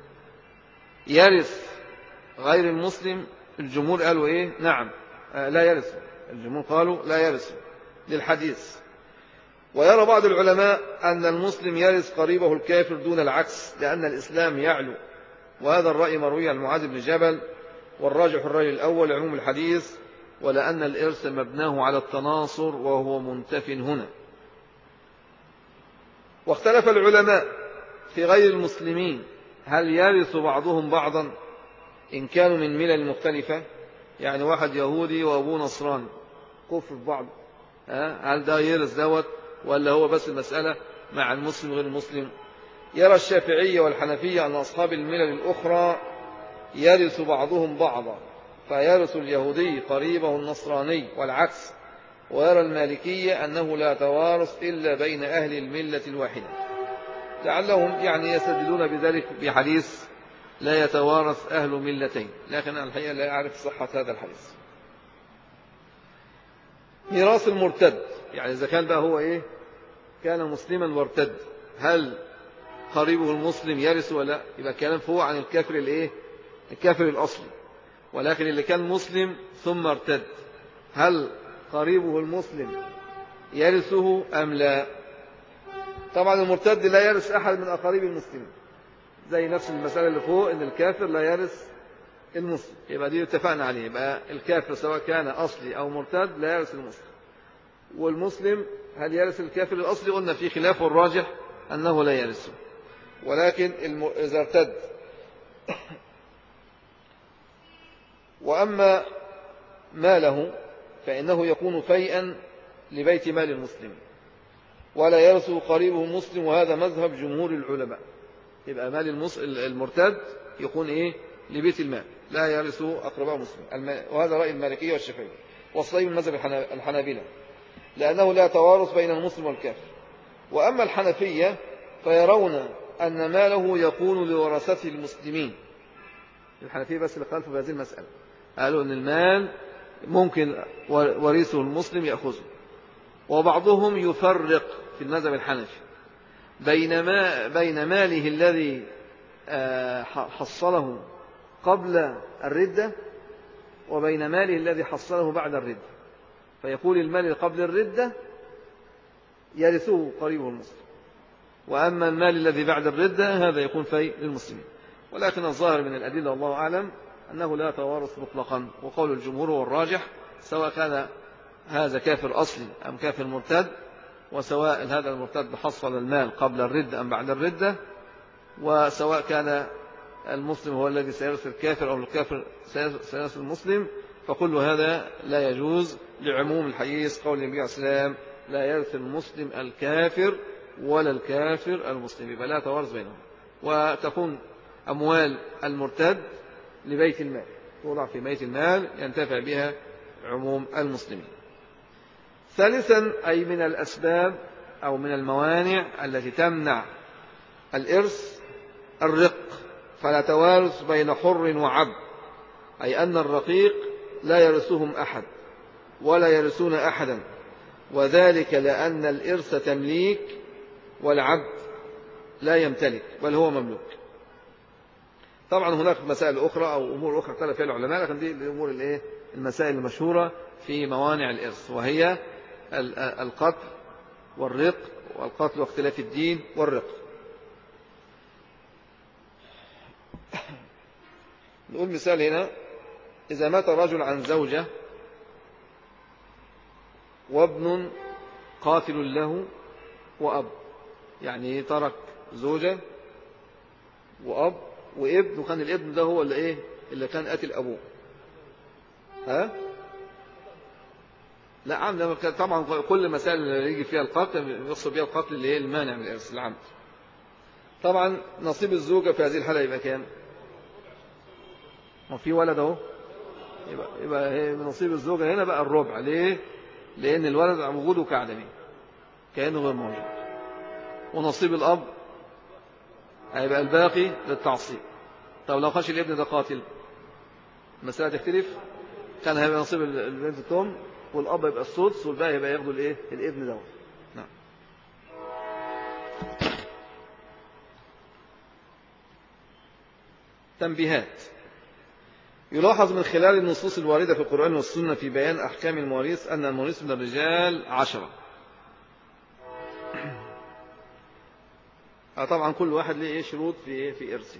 يرث غير المسلم؟ الجمهور قالوا نعم، لا يرث، الجمهور قالوا لا يرث للحديث. ويرى بعض العلماء أن المسلم يرث قريبه الكافر دون العكس، لأن الإسلام يعلو، وهذا الرأي مروي عن معاذ بن جبل، والراجح الرأي الأول عموم الحديث، ولأن الإرث مبناه على التناصر وهو منتف هنا. واختلف العلماء في غير المسلمين، هل يرث بعضهم بعضا إن كانوا من ملل مختلفة؟ يعني واحد يهودي وأبوه نصراني، كفر في بعض، هل ده يرث دوت، ولا هو بس المسألة مع المسلم غير المسلم؟ يرى الشافعية والحنفية أن أصحاب الملل الأخرى يرث بعضهم بعضا، فيرث اليهودي قريبه النصراني والعكس. ويرى المالكية أنه لا توارث إلا بين أهل الملة الواحدة، لعلهم يعني يستدلون بذلك بحديث لا يتوارث أهل ملتين، لكن الحقيقة لا أعرف صحة هذا الحديث. ميراث المرتد، يعني إذا كان بقى هو كان مسلما وارتد، هل قريبه المسلم يرث ولا؟ يبقى كلام فوق عن الكافر الكافر الأصلي. ولكن اللي كان مسلم ثم ارتد، هل قريبه المسلم يرثه أم لا؟ طبعا المرتد لا يرث أحد من أقارب المسلمين، زي نفس المسألة اللي فوق إن الكافر لا يرث المسلم، يبقى دي اتفقنا عليه، يبقى الكافر سواء كان أصلي أو مرتد لا يرث المسلم. والمسلم هل يرث الكافر الأصلي؟ قلنا في خلاف، والراجح أنه لا يرثه. ولكن إذا ارتد. وأما ماله فإنه يكون فيئا لبيت مال المسلم، ولا يرثه قريبه المسلم، وهذا مذهب جمهور العلماء. يبقى مال المرتد يكون لبيت المال، لا يرثه أقرباء المسلم، وهذا رأي المالكية والشافعية، والصحيح من مذهب الحنابلة، لأنه لا توارث بين المسلم والكافر. وأما الحنفية فيرون أن ماله يكون لورثته المسلمين. الحنفية بس اللي خالفوا في هذه المسألة، قالوا أن المال ممكن ورثه المسلم يأخذه. وبعضهم يفرق في المذهب الحنفي بين ماله الذي حصله قبل الردة وبين ماله الذي حصله بعد الردة، فيقول المال قبل الردة يرثه قريبه المسلم، وأما المال الذي بعد الردة هذا يكون في للمسلمين. ولكن الظاهر من الأدلة والله أعلم أنه لا توارث مطلقا، وقول الجمهور والراجح سواء كان هذا كافر أصلي أم كافر مرتد، وسواء هذا المرتد حصل المال قبل الردة أم بعد الردة، وسواء كان المسلم هو الذي سيرث الكافر أو الكافر سيرث المسلم، فكل هذا لا يجوز لعموم الحديث قول النبي عليه السلام لا يرث المسلم الكافر ولا الكافر المسلم، يبقى لا توارث بينهم. وتكون أموال المرتد لبيت المال، توضع في بيت المال ينتفع بها عموم المسلمين. ثالثا، أي من الأسباب أو من الموانع التي تمنع الإرث الرق، فلا توارث بين حر وعبد، أي أن الرقيق لا يرثهم أحد ولا يرثون أحدا، وذلك لأن الإرث تمليك والعبد لا يمتلك بل هو مملوك. طبعا هناك مسائل أخرى أو أمور أخرى اختلف فيها العلماء، لكن دي الأمور المسائل المشهورة في موانع الإرث، وهي القتل والرق، والقتل واختلاف الدين والرق. نقول مثال هنا: إذا مات رجل عن زوجة وابن قاتل له وأب، يعني ترك زوجة وأب وابن، وكان الابن ده هو اللي كان قاتل أبوه. لا عم، طبعا كل مسائل اللي يجي فيها القتل يقصد بها القتل اللي هي المانع من الإرث العمد. طبعا نصيب الزوجة في هذه الحالة يبقى كام؟ ما في ولد اهو، يبقى نصيب الزوجة هنا بقى الربع. ليه؟ لأن الولد وجوده كعدمي كأنه غير موجود. ونصيب الأب هيبقى الباقي للتعصيب. طب لو خش الابن ده قاتل المسألة تختلف، كان هيبقى نصيب البنت التوم، والأب يبقى السدس، والباقي يبقى ياخده الابن ده. نعم. تنبيهات. يلاحظ من خلال النصوص الواردة في القرآن والسنة في بيان أحكام المواريث أن المواريث من الرجال 10. طبعا كل واحد له شروط في إرثه،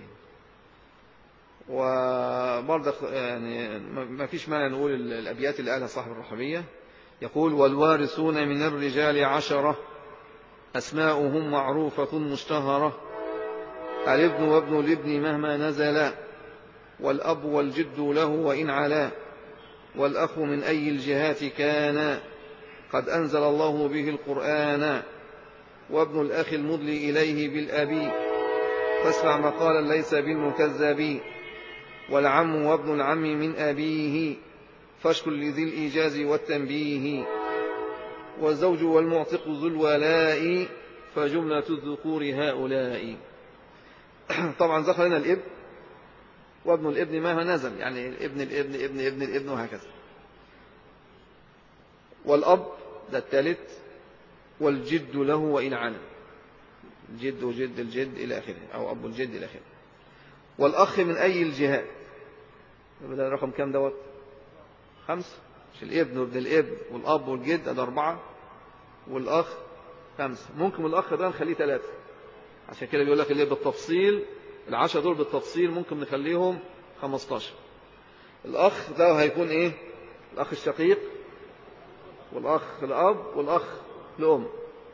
وبرضه يعني ما فيش مانع نقول الأبيات اللي قالها صاحب الرحبية. يقول: والوارثون من الرجال 10 أسماؤهم معروفة مشتهرة، الابن وابن الابن مهما نزلا، والأب والجد له وإن علا، والأخ من أي الجهات كان، قد أنزل الله به القرآن، وابن الأخ المدلي إليه بالأبي، فاسمع مقالا ليس بالمكذب، والعم وابن العم من أبيه، فاشكر لذي الإيجاز والتنبيه، والزوج والمعتق ذو الولاء، فجملة الذكور هؤلاء. طبعا ذكر لنا الابن وابن الابن مهما نزل، يعني ابن الابن ابن ابن الابن وهكذا. والأب ده الثالث، والجد له وإن علا، الجد وجد الجد إلى آخره، أو أب الجد إلى آخره. والأخ من أي الجهات، ده رقم كام دوت؟ 5. مش الابن وابن الابن والأب والجد ده 4، والأخ 5. ممكن الأخ ده نخليه 3، عشان كده بيقول لك اللي بالتفصيل 10 دول بالتفصيل ممكن نخليهم 15. الأخ ده هيكون إيه؟ الأخ الشقيق، والأخ الأب، والأخ الأم.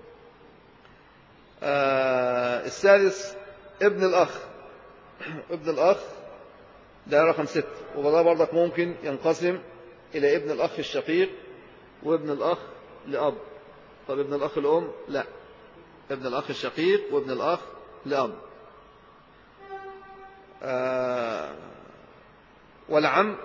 السادس ابن الأخ، ابن الأخ ده رقم 6، وده برضك ممكن ينقسم إلى ابن الأخ الشقيق وابن الأخ لأب. طب ابن الأخ الأم؟ لا، ابن الأخ الشقيق وابن الأخ لأب. والعم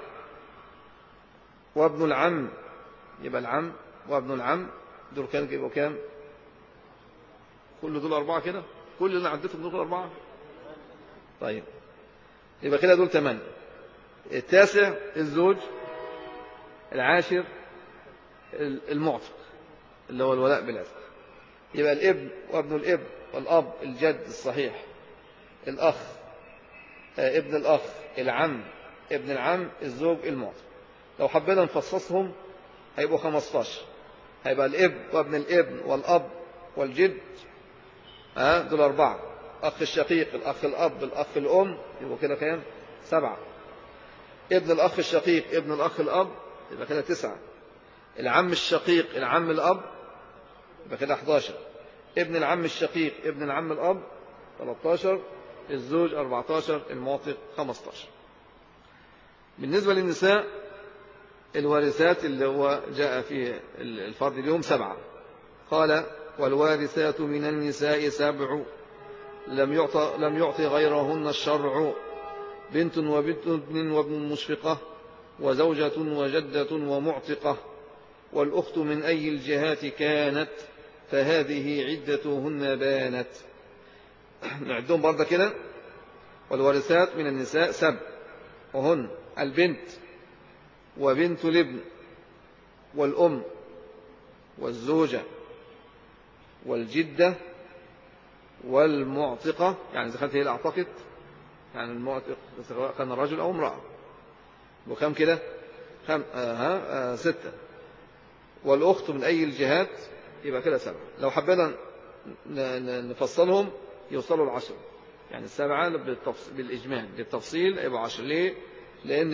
وابن العم، يبقى العم وابن العم دول كانوا يبقوا كام؟ كل دول 4 كده، كل اللي عدتهم دول 4. طيب يبقى كده دول 8. التاسع الزوج، العاشر المعتق اللي هو الولاء بالعتق. يبقى الابن وابن الابن والأب الجد الصحيح، الأخ ابن الأخ، العم ابن العم، الزوج المعتق. لو حبينا نفصصهم هيبقوا 15. هيبقى الابن وابن الابن والأب والجد دول 4. أخ الشقيق، الأخ الأب، الأخ الأم، يبقوا كده كام؟ 7. ابن الأخ الشقيق، ابن الأخ الأب، يبقى كده 9. العم الشقيق، العم الأب، يبقى كده 11. ابن العم الشقيق، ابن العم الأب، 13. الزوج 14، المعتق 15. بالنسبة للنساء الوارثات اللي هو جاء في الفرد اليوم 7. قال والوارثات من النساء 7 لم يعط غيرهن الشرع، بنت وبنت ابن وابن مشفقة وزوجة وجدة ومعتقة، والأخت من أي الجهات كانت فهذه عدتهن بانت. نعدهم برضه كده. والوارثات من النساء 7 وهن البنت وبنت الابن والأم والزوجة والجدة والمعتقة، يعني إذا كانت هي اللي أعتقت، يعني المعتق سواء كان رجل أو امرأة. وكم كده 6. والأخت من أي الجهات يبقى كده 7. لو حبينا نفصلهم يوصلوا 10، يعني 7 بالإجمال. بالتفصيل يبقى 10. ليه؟ لأن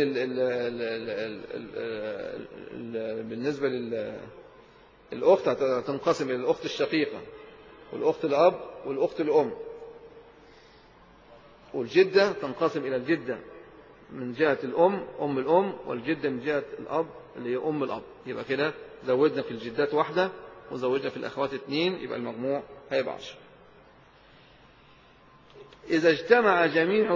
بالنسبة للأخت هتنقسم إلى الأخت الشقيقة والأخت الأب والأخت الأم، والجدة تنقسم إلى الجدة من جهة الأم أم الأم، والجدة من جهة الأب اللي هي أم الأب. يبقى كده زودنا في الجدات 1 وزودنا في الأخوات 2، يبقى المجموع هيبقى 10. إذا اجتمع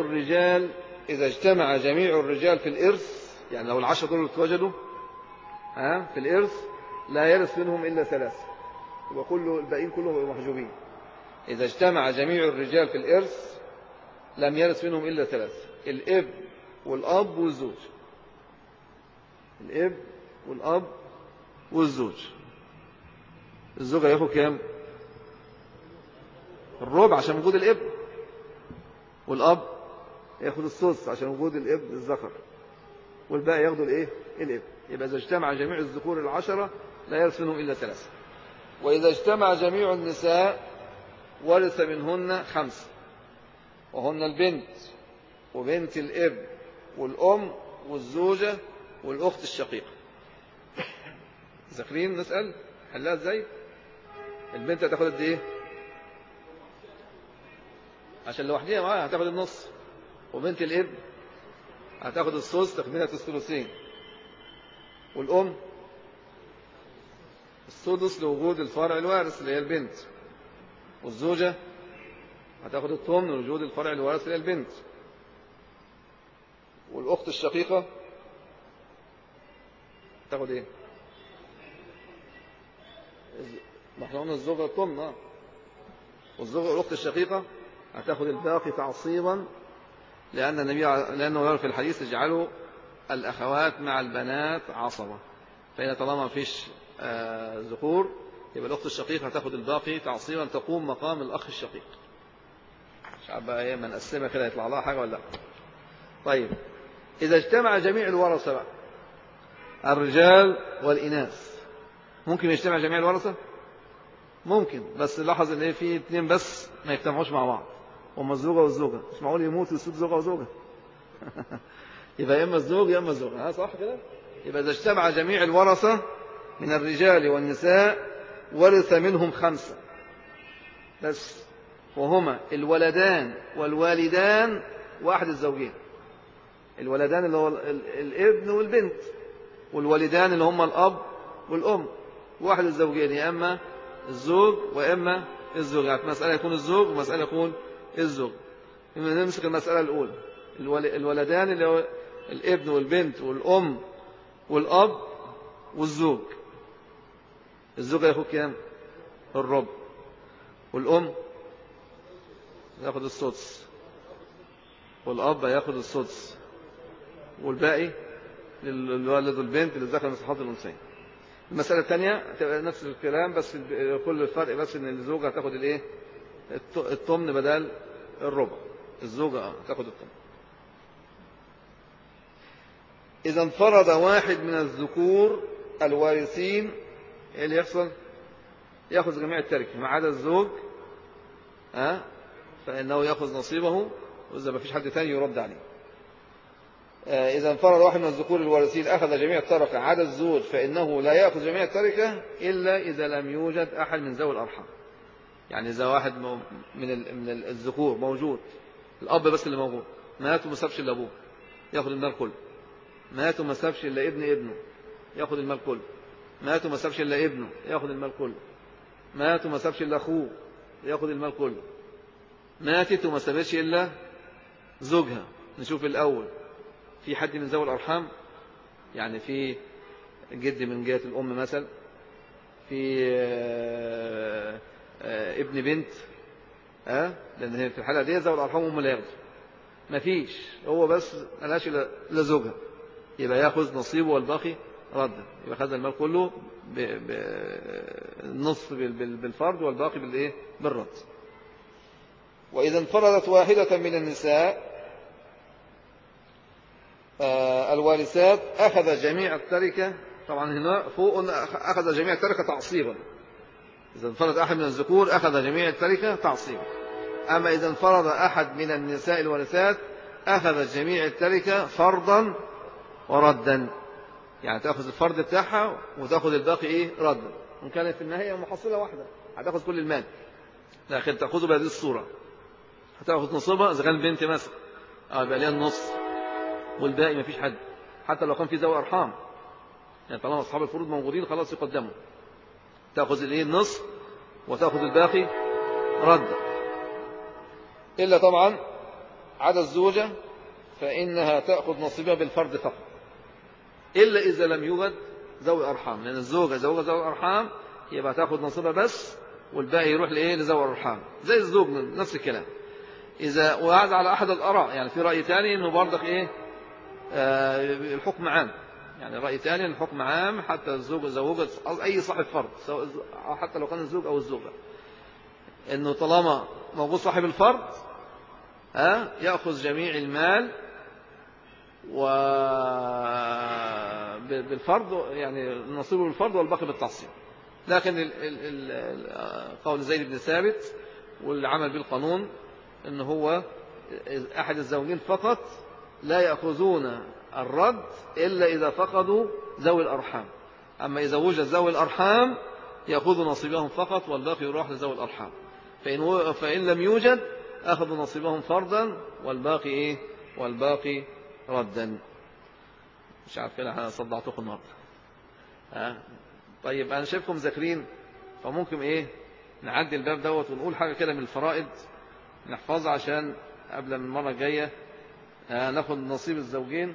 جميع الرجال في الإرث، يعني لو 10 دول اتوجدوا في الإرث لا يرث منهم إلا 3، يبقى الباقيين كلهم محجوبين. إذا اجتمع جميع الرجال في الإرث لم يرث منهم إلا 3، الابن والأب والزوج. الابن والأب والزوج. الزوج هياخد كام؟ الربع عشان وجود الابن، والأب ياخد السدس عشان وجود الابن الذكر، والباقي ياخدوا الايه؟ الابن. يبقى إذا اجتمع جميع الذكور 10 لا يرث منهم إلا 3. وإذا اجتمع جميع النساء ورث منهن 5، وهن البنت وبنت الابن والأم والزوجة والأخت الشقيقة. ذاكرين نسأل حلها ازاي؟ البنت هتاخد قد ايه؟ عشان لوحديها معاها هتاخد النص، وبنت الابن هتاخد الثلث تخدمها الثلثين، والأم السدس لوجود الفرع الوارث اللي هي البنت، والزوجة هتاخد الثمن لوجود الفرع الوارث اللي هي البنت، والأخت الشقيقة تاخد ايه؟ ما احنا قلنا الزوجة الثمن، والزوجة والأخت الشقيقة هتاخد الباقي تعصيبا، لأنه يرى في الحديث اجعلوا الأخوات مع البنات عصبة، فإذا طالما ما فيش ذكور يبقى الأخت الشقيقة هتاخد الباقي تعصيبا، تقوم مقام الأخ الشقيق. مش عارف بقى ايه، ما نقسمها كده يطلع لها حاجة ولا لا. طيب إذا اجتمع جميع الورثة بقى الرجال والإناث، ممكن يجتمع جميع الورثة؟ ممكن، بس لاحظ ان في 2 بس ما يجتمعوش مع بعض، هما الزوجة والزوجة. مش معقول يموت ويسود زوجة وزوجة يبقى اما الزوج يا اما الزوجة، صح كده؟ يبقى إذا اجتمع جميع الورثة من الرجال والنساء ورث منهم 5 بس، وهما الولدان والوالدان وأحد الزوجين. الولدان اللي هو الابن والبنت، والوالدان اللي هما الأب والأم، وأحد الزوجين، يا إما الزوج وإما الزوج. يعني مسألة يكون الزوج ومسألة يكون الزوج. نمسك المسألة الأولى، الولدان اللي هو الابن والبنت والأم والأب والزوج. الزوج ياخد كام؟ الربع، والأم ياخد السدس، والأب ياخد السدس، والباقي للولد والبنت اللي ذكر مثل حظ الأنثيين. المسألة الثانية تبقى نفس الكلام، بس كل الفرق بس ان الزوجة هتاخد الايه؟ الثمن بدل الربع. الزوجة هتاخد الثمن. إذا انفرد واحد من الذكور الوارثين، ايه اللي يحصل؟ ياخذ جميع التركة ما عدا الزوج، فإنه ياخذ نصيبه، وإذا ما فيش حد ثاني يرد عليه. إذا انفرد واحد من الذكور الوارثين أخذ جميع التركة عدا الزوج، فإنه لا يأخذ جميع التركة إلا إذا لم يوجد أحد من ذوي الأرحام. يعني إذا واحد من الذكور موجود الأب بس اللي موجود، مات وما سابش إلا أبوه ياخد المال كله، مات وما سابش إلا ابنه ياخد المال كله، مات وما سابش إلا ابنه ياخد المال كله، مات وما سابش إلا أخوه ياخد المال كله، ماتت وما سابتش إلا زوجها. نشوف الأول في حد من ذوي الأرحام، يعني في جد من جهة الأم مثلا، في ابن بنت، لأن هي في الحالة دي ذوي الأرحام هم اللي ياخدوا. مفيش، هو بس ملهاش إلا زوجها، يبقى ياخذ نصيبه والباقي ردا، يبقى خد المال كله النصف بالفرض والباقي بالايه بالرد. وإذا انفردت واحدة من النساء الوارثات أخذ جميع التركة. طبعا هنا فوق أخذ جميع التركة تعصيبا، إذا انفرد أحد من الذكور أخذ جميع التركة تعصيبا. أما إذا انفرد أحد من النساء الوارثات أخذ جميع التركة فرضا وردا، يعني تأخذ الفرد بتاعها وتأخذ الباقي إيه ردا. إن كانت في النهاية محصلة واحدة هتأخذ كل المال، لكن تأخذه بهذه الصورة، هتأخذ نصيبها إذا كان بنت مثلا يبقى ليها النص والباقي ما فيش حد، حتى لو كان في ذوي أرحام، يعني طالما أصحاب الفروض موجودين خلاص يقدموا، تأخذ الإيه النص وتأخذ الباقي ردا. إلا طبعا عدا الزوجة فإنها تأخذ نصيبها بالفرد فقط، إلا إذا لم يوجد ذوي أرحام، لأن الزوجة ذوي أرحام يبقى تأخذ نصيبها بس والباقي يروح لإيه لذوي الأرحام، زي الزوج نفس الكلام. إذا وهذا على أحد الآراء، يعني في رأي ثاني إنه برضك إيه الحكم عام، يعني رأي ثاني الحكم عام حتى الزوج زوجة أي صاحب فرد، حتى لو كان الزوج أو الزوجة، إنه طالما موجود صاحب الفرد يأخذ جميع المال بالفرض، يعني نصيبه بالفرض والباقي بالتعصيب. لكن قول زيد بن ثابت والعمل بالقانون ان هو احد الزوجين فقط لا يأخذون الرد الا اذا فقدوا ذوي الارحام، اما اذا وجد ذوي الارحام يأخذوا نصيبهم فقط والباقي يروح لذوي الارحام. فإن لم يوجد أخذوا نصيبهم فرضا والباقي إيه والباقي ردا. مش عارف كده أنا صدعتكم النهارده. طيب أنا شايفكم ذاكرين، فممكن إيه نعدي الباب دوت ونقول حاجة كده من الفرائض نحفظها عشان قبل من المرة الجاية ناخد نصيب الزوجين.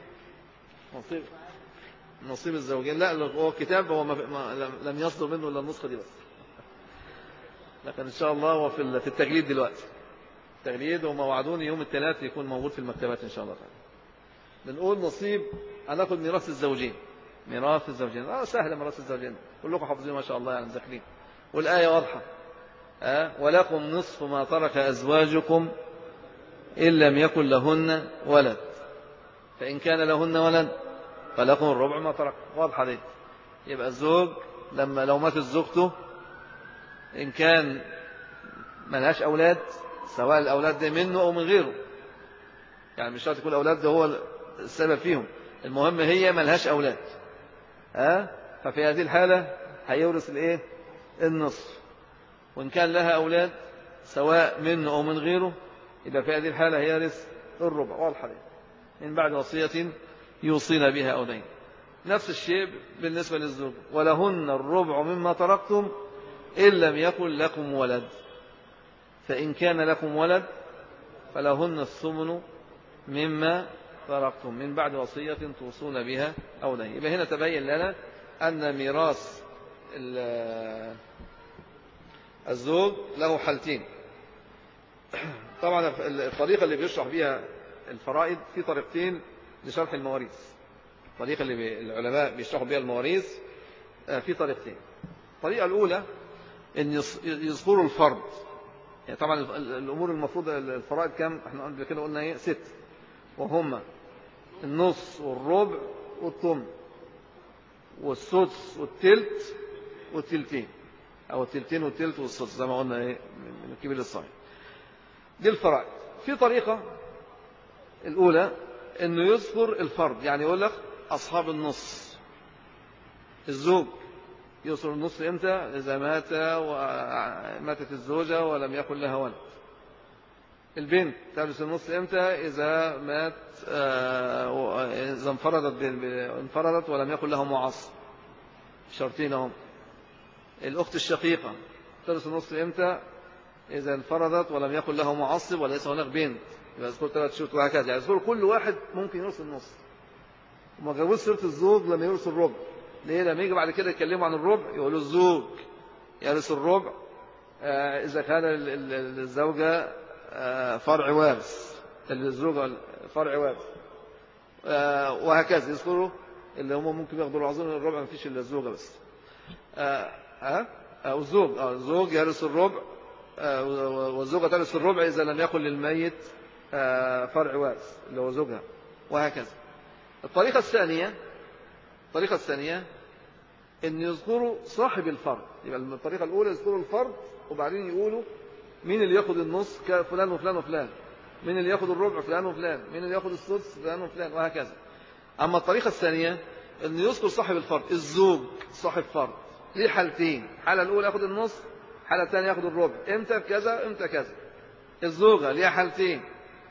نصيب الزوجين لا هو الكتاب هو لم يصدر منه إلا النسخة دي بس، لكن إن شاء الله هو في التجليد دلوقتي، التجليد وما وعدوني يوم الثلاث يكون موجود في المكتبات إن شاء الله تعالى. بنقول نصيب هناخد ميراث الزوجين، ميراث الزوجين سهل، ميراث الزوجين كلكم حافظين ما شاء الله يعني مذاكرين، والآية واضحة ولكم نصف ما ترك أزواجكم إن لم يكن لهن ولد، فإن كان لهن ولد فلكم الربع ما ترك. واضحة دي. يبقى الزوج لو ماتت زوجته إن كان ملهاش أولاد، سواء الأولاد دي منه أو من غيره، يعني مش شرط يكون الأولاد ده هو السبب فيهم، المهم هي ملهاش أولاد ففي هذه الحالة هيورث الإيه النصف. وإن كان لها أولاد سواء منه أو من غيره يبقى في هذه الحالة هيرث الربع. واضحة دي. من بعد وصية يوصينا بها أو دين. نفس الشيء بالنسبة للزوج، ولهن الربع مما تركتم إن لم يكن لكم ولد، فإن كان لكم ولد فلهن الثمن مما تركتم من بعد وصية توصون بها أو دين. يبقى هنا تبين لنا أن ميراث الزوج له حالتين. طبعا الطريقة اللي بيشرح بها الفرائض في طريقتين لشرح المواريث، الطريقة اللي العلماء بيشرحوا بها المواريث في طريقتين. الطريقة الأولى أن يذكروا الفرض، يعني طبعا الأمور المفروض الفرائض كم احنا قبل كده قلنا ايه 6، وهما النص والربع والثمن والسدس والتلت والتلتين، أو التلتين والتلت والسدس زي ما قلنا ايه من الكبير للصغير. دي الفرائض. في طريقة الأولى أنه يذكر الفرض، يعني يقول لك أصحاب النص، الزوج يذكر النص إمتى؟ إذا ماتت الزوجة ولم يكن لها ولد، البنت ترث النص امتى؟ إذا مات إذا انفردت ولم يكن لها معصب. شرطين هم. الأخت الشقيقة ترث النص امتى؟ إذا انفردت ولم يكن له معصب وليس هناك بنت، يبقى يذكر 3 شروط وهكذا، يعني يذكر كل واحد ممكن يرث النص. وما جابوش سيرة الزوج لما يرث الربع. ليه؟ لما يجي بعد كده يتكلموا عن الربع يقولوا الزوج يرث الربع إذا كان الزوجة فرع وارث، الزوجة فرع وارث، وهكذا يذكروا اللي هم ممكن ياخدوا العظيم الربع، ما فيش إلا الزوجة بس. أو الزوج الزوج يرث الربع، والزوجة ترث الربع إذا لم يكن للميت فرع وارث اللي هو زوجها، وهكذا. الطريقة الثانية أن يذكروا صاحب الفرد. يبقى الطريقة الأولى يذكروا الفرد وبعدين يقولوا مين اللي ياخد النص، فلان وفلان وفلان، مين اللي ياخد الربع، فلان وفلان، مين اللي ياخد السدس، فلان وفلان، وهكذا. أما الطريقة الثانية أن يذكر صاحب الفرد. الزوج صاحب فرد ليه حالتين، الحالة الأولى ياخد النص، الحالة الثانية ياخد الربع، امتى كذا امتى كذا. الزوجة ليها حالتين،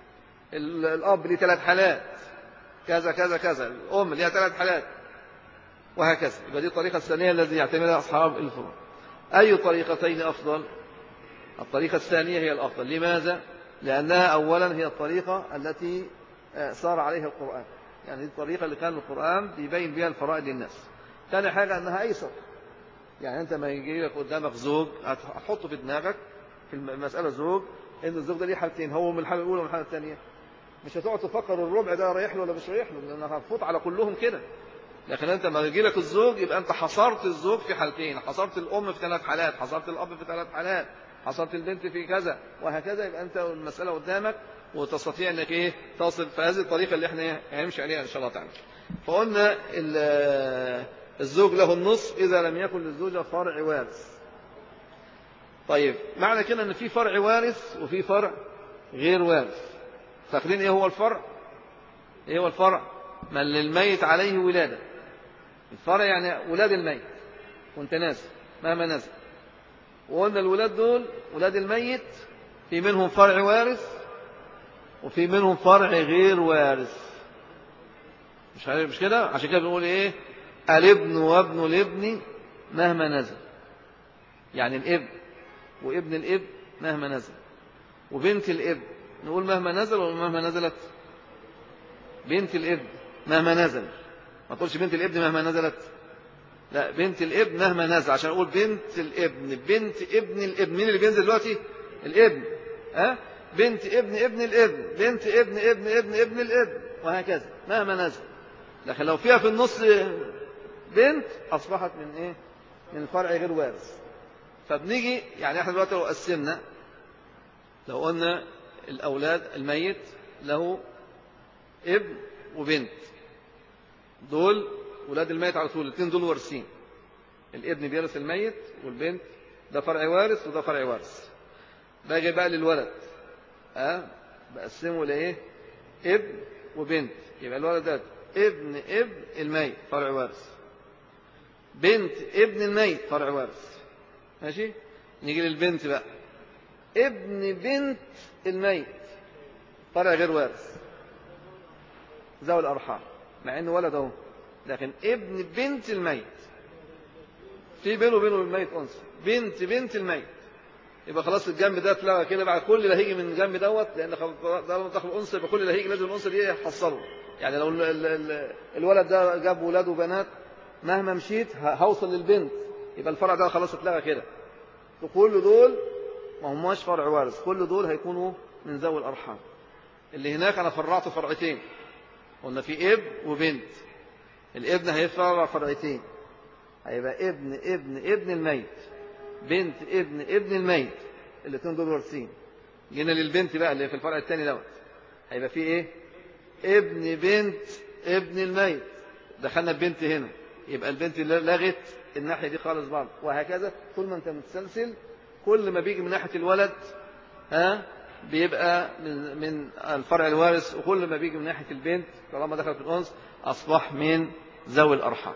الأب ليه 3 حالات، كذا كذا كذا. الأم ليها 3 حالات، وهكذا. يبقى دي الطريقة الثانية التي يعتمدها أصحاب الفروع. أي طريقتين أفضل؟ الطريقة الثانية هي الأفضل. لماذا؟ لأنها أولا هي الطريقة التي صار عليها القرآن، يعني دي الطريقة اللي كان القرآن بيبين بها الفرائض للناس. ثاني حاجة أنها أيسر، يعني أنت ما يجي لك قدامك زوج هتحطه في دماغك في المسألة زوج، إن الزوج ده ليه حالتين، هو من الحالة الأولى ومن الحالة الثانية. مش هتقعد تفكر الربع ده رايح له ولا مش رايح له، لأنها هتفوت على كلهم كده. لكن أنت ما يجي لك الزوج يبقى أنت حصرت الزوج في حالتين، حصرت الأم في 3 حالات، حصرت الأب في 3 حالات، حصرت البنت في كذا، وهكذا. يبقى أنت المسألة قدامك وتستطيع أنك تصل. فهذه الطريقة اللي احنا هنمشي عليها إن شاء الله تعالى. فقلنا الزوج له النصف إذا لم يكن للزوجة فرع وارث. طيب معنى كده أن في فرع وارث وفي فرع غير وارث. فاكرين إيه هو الفرع؟ إيه هو الفرع؟ من للميت عليه ولادة. الفرع يعني ولاد الميت وانت نازل مهما نزل. وقلنا الولاد دول ولاد الميت في منهم فرع وارث وفي منهم فرع غير وارث. مش كده؟ عشان كده بنقول ايه؟ الابن وابن الابن مهما نزل، يعني الابن وابن الابن مهما نزل. وبنت الابن نقول مهما نزل ولا مهما نزلت؟ بنت الابن مهما نزل. ما تقولش بنت الابن مهما نزلت، لا، بنت الابن مهما نزل. عشان اقول بنت الابن بنت ابن الابن، مين اللي بينزل دلوقتي؟ الابن. بنت ابن ابن الابن، بنت ابن ابن ابن ابن الابن، وهكذا مهما نزل. لكن لو فيها في النص بنت أصبحت من إيه؟ من فرع غير وارث. فبنيجي يعني احنا دلوقتي لو قسمنا، لو قلنا الأولاد الميت له ابن وبنت، دول ولاد الميت على طول، الاثنين دول وارثين. الابن بيرث الميت والبنت ده فرع وارث وده فرع وارث. باجي بقى للولد بقسمه لايه؟ ابن وبنت. يبقى الولد ده ابن ابن الميت فرع وارث، بنت ابن الميت فرع وارث. ماشي؟ نيجي للبنت بقى، ابن بنت الميت فرع غير وارث، ذوي الأرحام، مع انه ولد اهو، لكن ابن بنت الميت في بينه وبينه الميت أنثى، بنت بنت الميت. يبقى خلاص الجنب ده اتلغى كده بقى، كل اللي هيجي من الجنب دوت، لان ده دخل انثى، يبقى كل اللي هيجي لازم الانثى دي يحصله. يعني لو الولد ده جاب ولاد وبنات مهما مشيت هوصل للبنت، يبقى الفرع ده خلاص اتلغى كده. وكل دول ما هماش فرع وارث، كل دول هيكونوا من ذوي الارحام. اللي هناك انا فرعته فرعتين، قلنا في اب وبنت. الابن هيفرع فرعتين، هيبقى ابن ابن ابن الميت، بنت ابن ابن الميت، الاثنين دول وارثين. جينا للبنت بقى اللي في الفرع الثاني دوت، هيبقى فيه ايه؟ ابن بنت ابن الميت، دخلنا البنت هنا، يبقى البنت لغت الناحيه دي خالص بعض، وهكذا طول ما انت متسلسل. كل ما بيجي من ناحيه الولد بيبقى من الفرع الوارث، وكل ما بيجي من ناحيه البنت طالما دخلت الانثى اصبح من ذوي الارحام.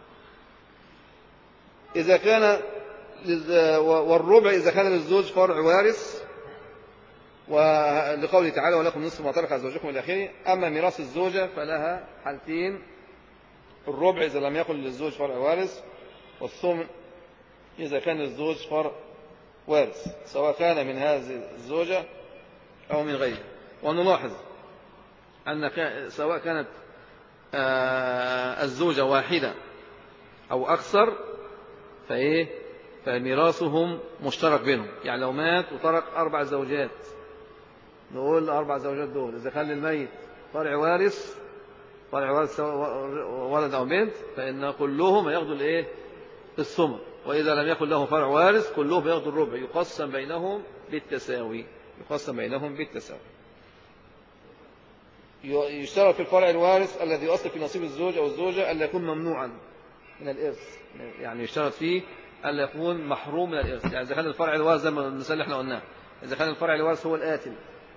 إذا كان والربع إذا كان للزوج فرع وارث ولقوله تعالى ولكم نصف ما ترك أزواجكم إلى آخره. أما ميراث الزوجة فلها حالتين: الربع إذا لم يكن للزوج فرع وارث، والثمن إذا كان للزوج فرع وارث سواء كان من هذه الزوجة أو من غيرها. ونلاحظ أن سواء كانت الزوجة واحدة أو أكثر فميراثهم مشترك بينهم. يعني لو مات وترك 4 زوجات، نقول 4 زوجات دول إذا كان للميت فرع وارث سواء ولد أو بنت، فإن كلهم يأخذوا الثمن. وإذا لم يكن له فرع وارث كلهم يأخذوا الربع، يقسم بينهم بالتساوي. يشترط في الفرع الوارث الذي يؤثر في نصيب الزوج أو الزوجة ألا يكون ممنوعا من الإرث. يعني يشترط فيه ألا يكون محروم من الإرث. يعني إذا كان الفرع الوارث زي ما المثال اللي احنا قلناه، إذا كان الفرع الوارث هو القاتل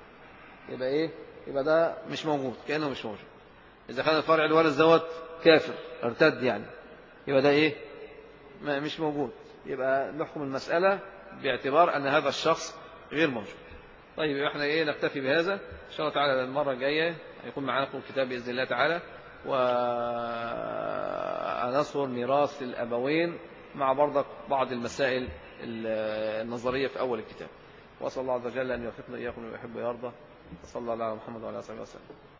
يبقى ده مش موجود، كأنه مش موجود. إذا كان الفرع الوارث دوت كافر ارتد يعني، يبقى ده مش موجود. يبقى نحكم المسألة باعتبار أن هذا الشخص غير موجود. طيب احنا نكتفي بهذا إن شاء الله تعالى. المرة الجاية يكون معنا الكتاب بإذن الله تعالى، ونصور ميراث الأبوين مع برضك بعض المسائل النظرية في أول الكتاب. وأسأل الله عز وجل أن يوفقنا إياكم ويحب ويرضى. صلى الله على محمد وعلى آله وصحبه وسلم.